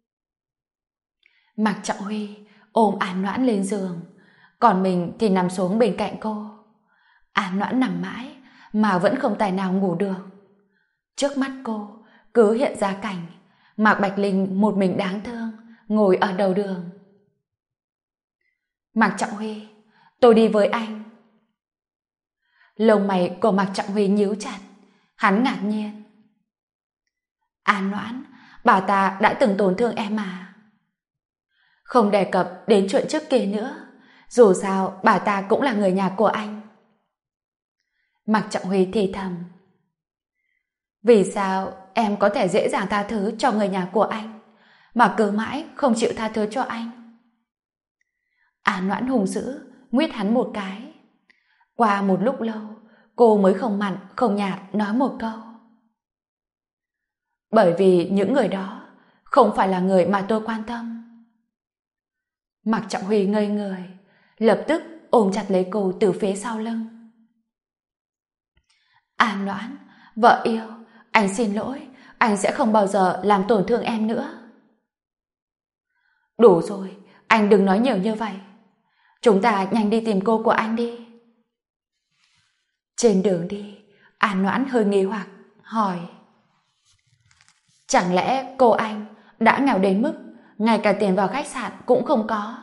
Mạc Trọng Huy ôm An Noãn lên giường, còn mình thì nằm xuống bên cạnh cô. An Noãn nằm mãi mà vẫn không tài nào ngủ được. Trước mắt cô cứ hiện ra cảnh Mạc Bạch Linh một mình đáng thương ngồi ở đầu đường. Mạc Trọng Huy, tôi đi với anh. Lông mày của Mạc Trọng Huy nhíu chặt. Hắn ngạc nhiên. An Noãn, bà ta đã từng tổn thương em mà. Không đề cập đến chuyện trước kia nữa. Dù sao bà ta cũng là người nhà của anh. Mạc Trọng Huy thì thầm. Vì sao em có thể dễ dàng tha thứ cho người nhà của anh mà cứ mãi không chịu tha thứ cho anh? An Noãn hùng dữ nguyết hắn một cái. Qua một lúc lâu cô mới không mặn không nhạt nói một câu. Bởi vì những người đó không phải là người mà tôi quan tâm. Mạc Trọng Huy ngây người, lập tức ôm chặt lấy cô từ phía sau lưng. An Noãn, vợ yêu, anh xin lỗi, anh sẽ không bao giờ làm tổn thương em nữa. Đủ rồi, anh đừng nói nhiều như vậy. Chúng ta nhanh đi tìm cô của anh đi. Trên đường đi, An Noãn hơi nghi hoặc, hỏi. Chẳng lẽ cô anh đã nghèo đến mức ngay cả tiền vào khách sạn cũng không có?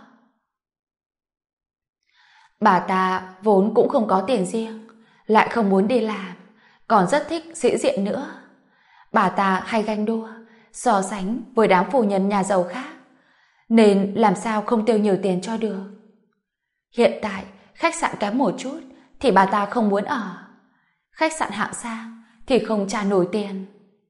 Bà ta vốn cũng không có tiền riêng, lại không muốn đi làm, còn rất thích sĩ diện nữa. Bà ta hay ganh đua, so sánh với đám phu nhân nhà giàu khác, nên làm sao không tiêu nhiều tiền cho được. Hiện tại, khách sạn kém một chút thì bà ta không muốn ở. Khách sạn hạng sang thì không trả nổi tiền.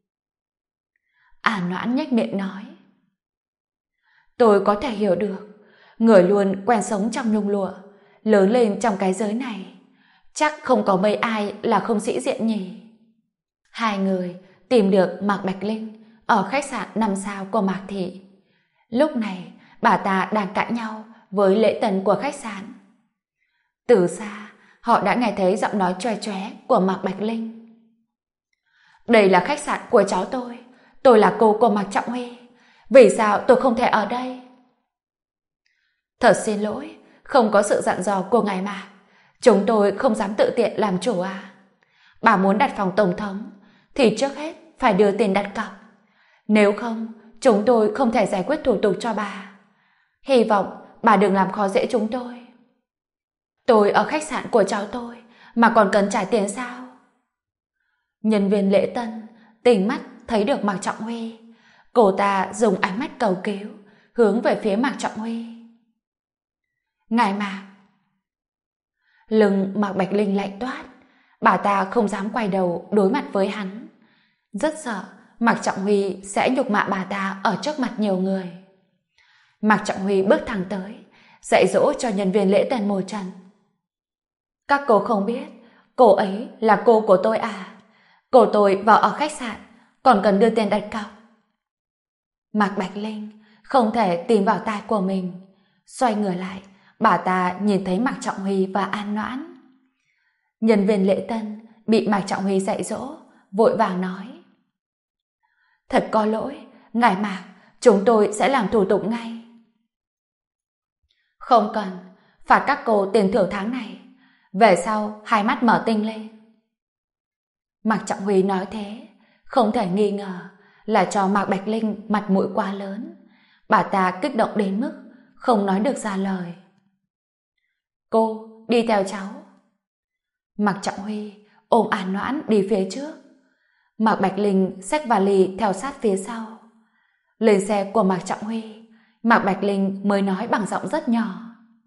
An Noãn nhếch miệng nói. Tôi có thể hiểu được, người luôn quen sống trong nhung lụa, lớn lên trong cái giới này, chắc không có mấy ai là không sĩ diện nhỉ. Hai người tìm được Mạc Bạch Linh ở khách sạn 5 sao của Mạc Thị. Lúc này bà ta đang cãi nhau với lễ tân của khách sạn. Từ xa họ đã nghe thấy giọng nói choe choé của Mạc Bạch Linh. Đây là khách sạn của cháu tôi là cô của Mạc Trọng Huy. Vì sao tôi không thể ở đây? Thật xin lỗi, không có sự dặn dò của ngài Mạc, chúng tôi không dám tự tiện làm chủ à. Bà muốn đặt phòng tổng thống thì trước hết phải đưa tiền đặt cọc. Nếu không, chúng tôi không thể giải quyết thủ tục cho bà. Hy vọng bà đừng làm khó dễ chúng tôi. Tôi ở khách sạn của cháu tôi mà còn cần trả tiền sao? Nhân viên lễ tân tỉnh mắt thấy được Mạc Trọng Huy. Cô ta dùng ánh mắt cầu cứu hướng về phía Mạc Trọng Huy. Ngài Mạc. Lưng Mạc Bạch Linh lạnh toát, bà ta không dám quay đầu đối mặt với hắn. Rất sợ Mạc Trọng Huy sẽ nhục mạ bà ta ở trước mặt nhiều người. Mạc Trọng Huy bước thẳng tới, dạy dỗ cho nhân viên lễ tân một trận. Các cô không biết, cô ấy là cô của tôi à? Cô tôi vào ở khách sạn, còn cần đưa tiền đặt cọc. Mạc Bạch Linh không thể tìm vào tai của mình. Xoay người lại, bà ta nhìn thấy Mạc Trọng Huy và An Noãn. Nhân viên lễ tân bị Mạc Trọng Huy dạy dỗ, vội vàng nói: Thật có lỗi, ngài Mạc, chúng tôi sẽ làm thủ tục ngay. Không cần, phạt các cô tiền thưởng tháng này. Về sau hai mắt mở tinh lên. Mạc Trọng Huy nói thế, không thể nghi ngờ là cho Mạc Bạch Linh mặt mũi quá lớn. Bà ta kích động đến mức không nói được ra lời. Cô đi theo cháu. Mạc Trọng Huy ôm An Noãn đi phía trước. Mạc Bạch Linh xách vali theo sát phía sau. Lên xe của Mạc Trọng Huy, Mạc Bạch Linh mới nói bằng giọng rất nhỏ: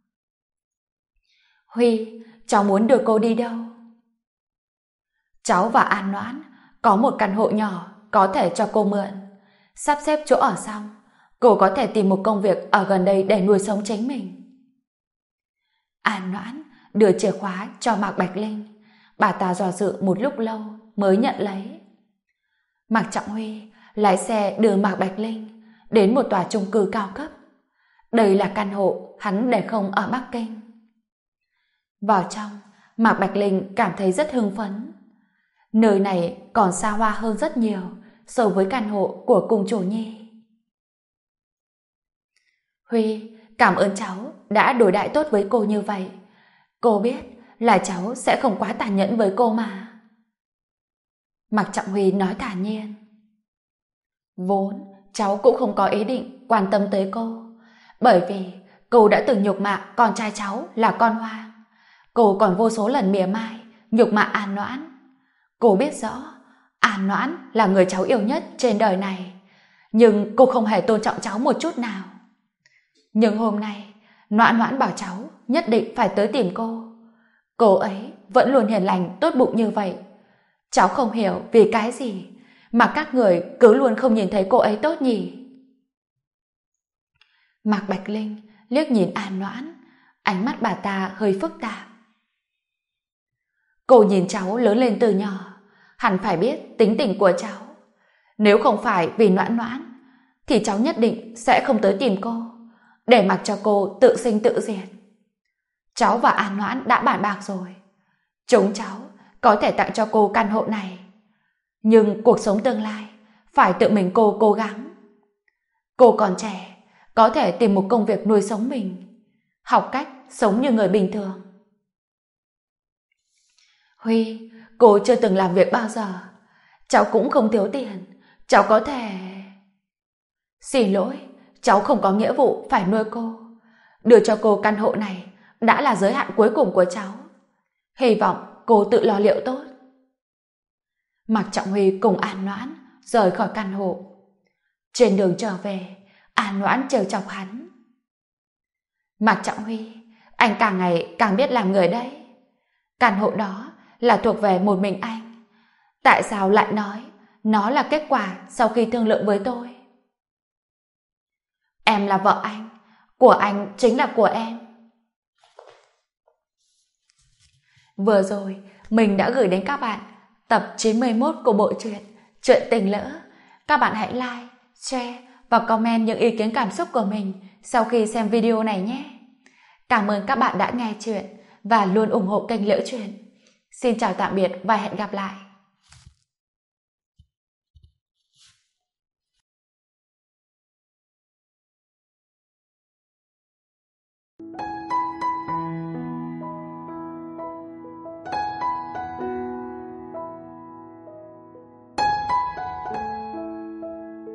Huy, cháu muốn đưa cô đi đâu? Cháu và An Noãn có một căn hộ nhỏ có thể cho cô mượn. Sắp xếp chỗ ở xong, cô có thể tìm một công việc ở gần đây để nuôi sống chính mình. An Noãn đưa chìa khóa cho Mạc Bạch Linh. Bà ta do dự một lúc lâu mới nhận lấy. Mạc Trọng Huy lái xe đưa Mạc Bạch Linh đến một tòa chung cư cao cấp. Đây là căn hộ hắn để không ở Bắc Kinh. Vào trong, Mạc Bạch Linh cảm thấy rất hưng phấn. Nơi này còn xa hoa hơn rất nhiều so với căn hộ của cung chủ Nhi. Huy, cảm ơn cháu đã đối đãi tốt với cô như vậy. Cô biết là cháu sẽ không quá tàn nhẫn với cô mà. Mạc Trọng Huy nói thản nhiên. Vốn cháu cũng không có ý định quan tâm tới cô, bởi vì cô đã từng nhục mạ con trai cháu là con hoang. Cô còn vô số lần mỉa mai nhục mạ An Noãn. Cô biết rõ An Noãn là người cháu yêu nhất trên đời này, nhưng cô không hề tôn trọng cháu một chút nào. Nhưng hôm nay Noãn Noãn bảo cháu nhất định phải tới tìm cô. Cô ấy vẫn luôn hiền lành tốt bụng như vậy. Cháu không hiểu vì cái gì mà các người cứ luôn không nhìn thấy cô ấy tốt nhỉ? Mạc Bạch Linh liếc nhìn An Noãn, ánh mắt bà ta hơi phức tạp. Cô nhìn cháu lớn lên từ nhỏ, hẳn phải biết tính tình của cháu. Nếu không phải vì Noãn Noãn, thì cháu nhất định sẽ không tới tìm cô, để mặc cho cô tự sinh tự diệt. Cháu và An Noãn đã bàn bạc rồi. Chúng cháu có thể tặng cho cô căn hộ này, nhưng cuộc sống tương lai phải tự mình cô cố gắng. Cô còn trẻ, có thể tìm một công việc nuôi sống mình, học cách sống như người bình thường. Huy, cô chưa từng làm việc bao giờ. Cháu cũng không thiếu tiền, cháu có thể... Xin lỗi, cháu không có nghĩa vụ phải nuôi cô. Đưa cho cô căn hộ này đã là giới hạn cuối cùng của cháu. Hy vọng cô tự lo liệu tốt. Mạc Trọng Huy cùng An Noãn rời khỏi căn hộ. Trên đường trở về, An Noãn trêu chọc hắn. Mạc Trọng Huy, anh càng ngày càng biết làm người đấy. Căn hộ đó là thuộc về một mình anh. Tại sao lại nói nó là kết quả sau khi thương lượng với tôi? Em là vợ anh, của anh chính là của em. Vừa rồi mình đã gửi đến các bạn tập 91 của bộ truyện Chuyện Tình Lỡ. Các bạn hãy like, share và comment những ý kiến cảm xúc của mình sau khi xem video này nhé. Cảm ơn các bạn đã nghe chuyện và luôn ủng hộ kênh Liễu Chuyện. Xin chào tạm biệt và hẹn gặp lại.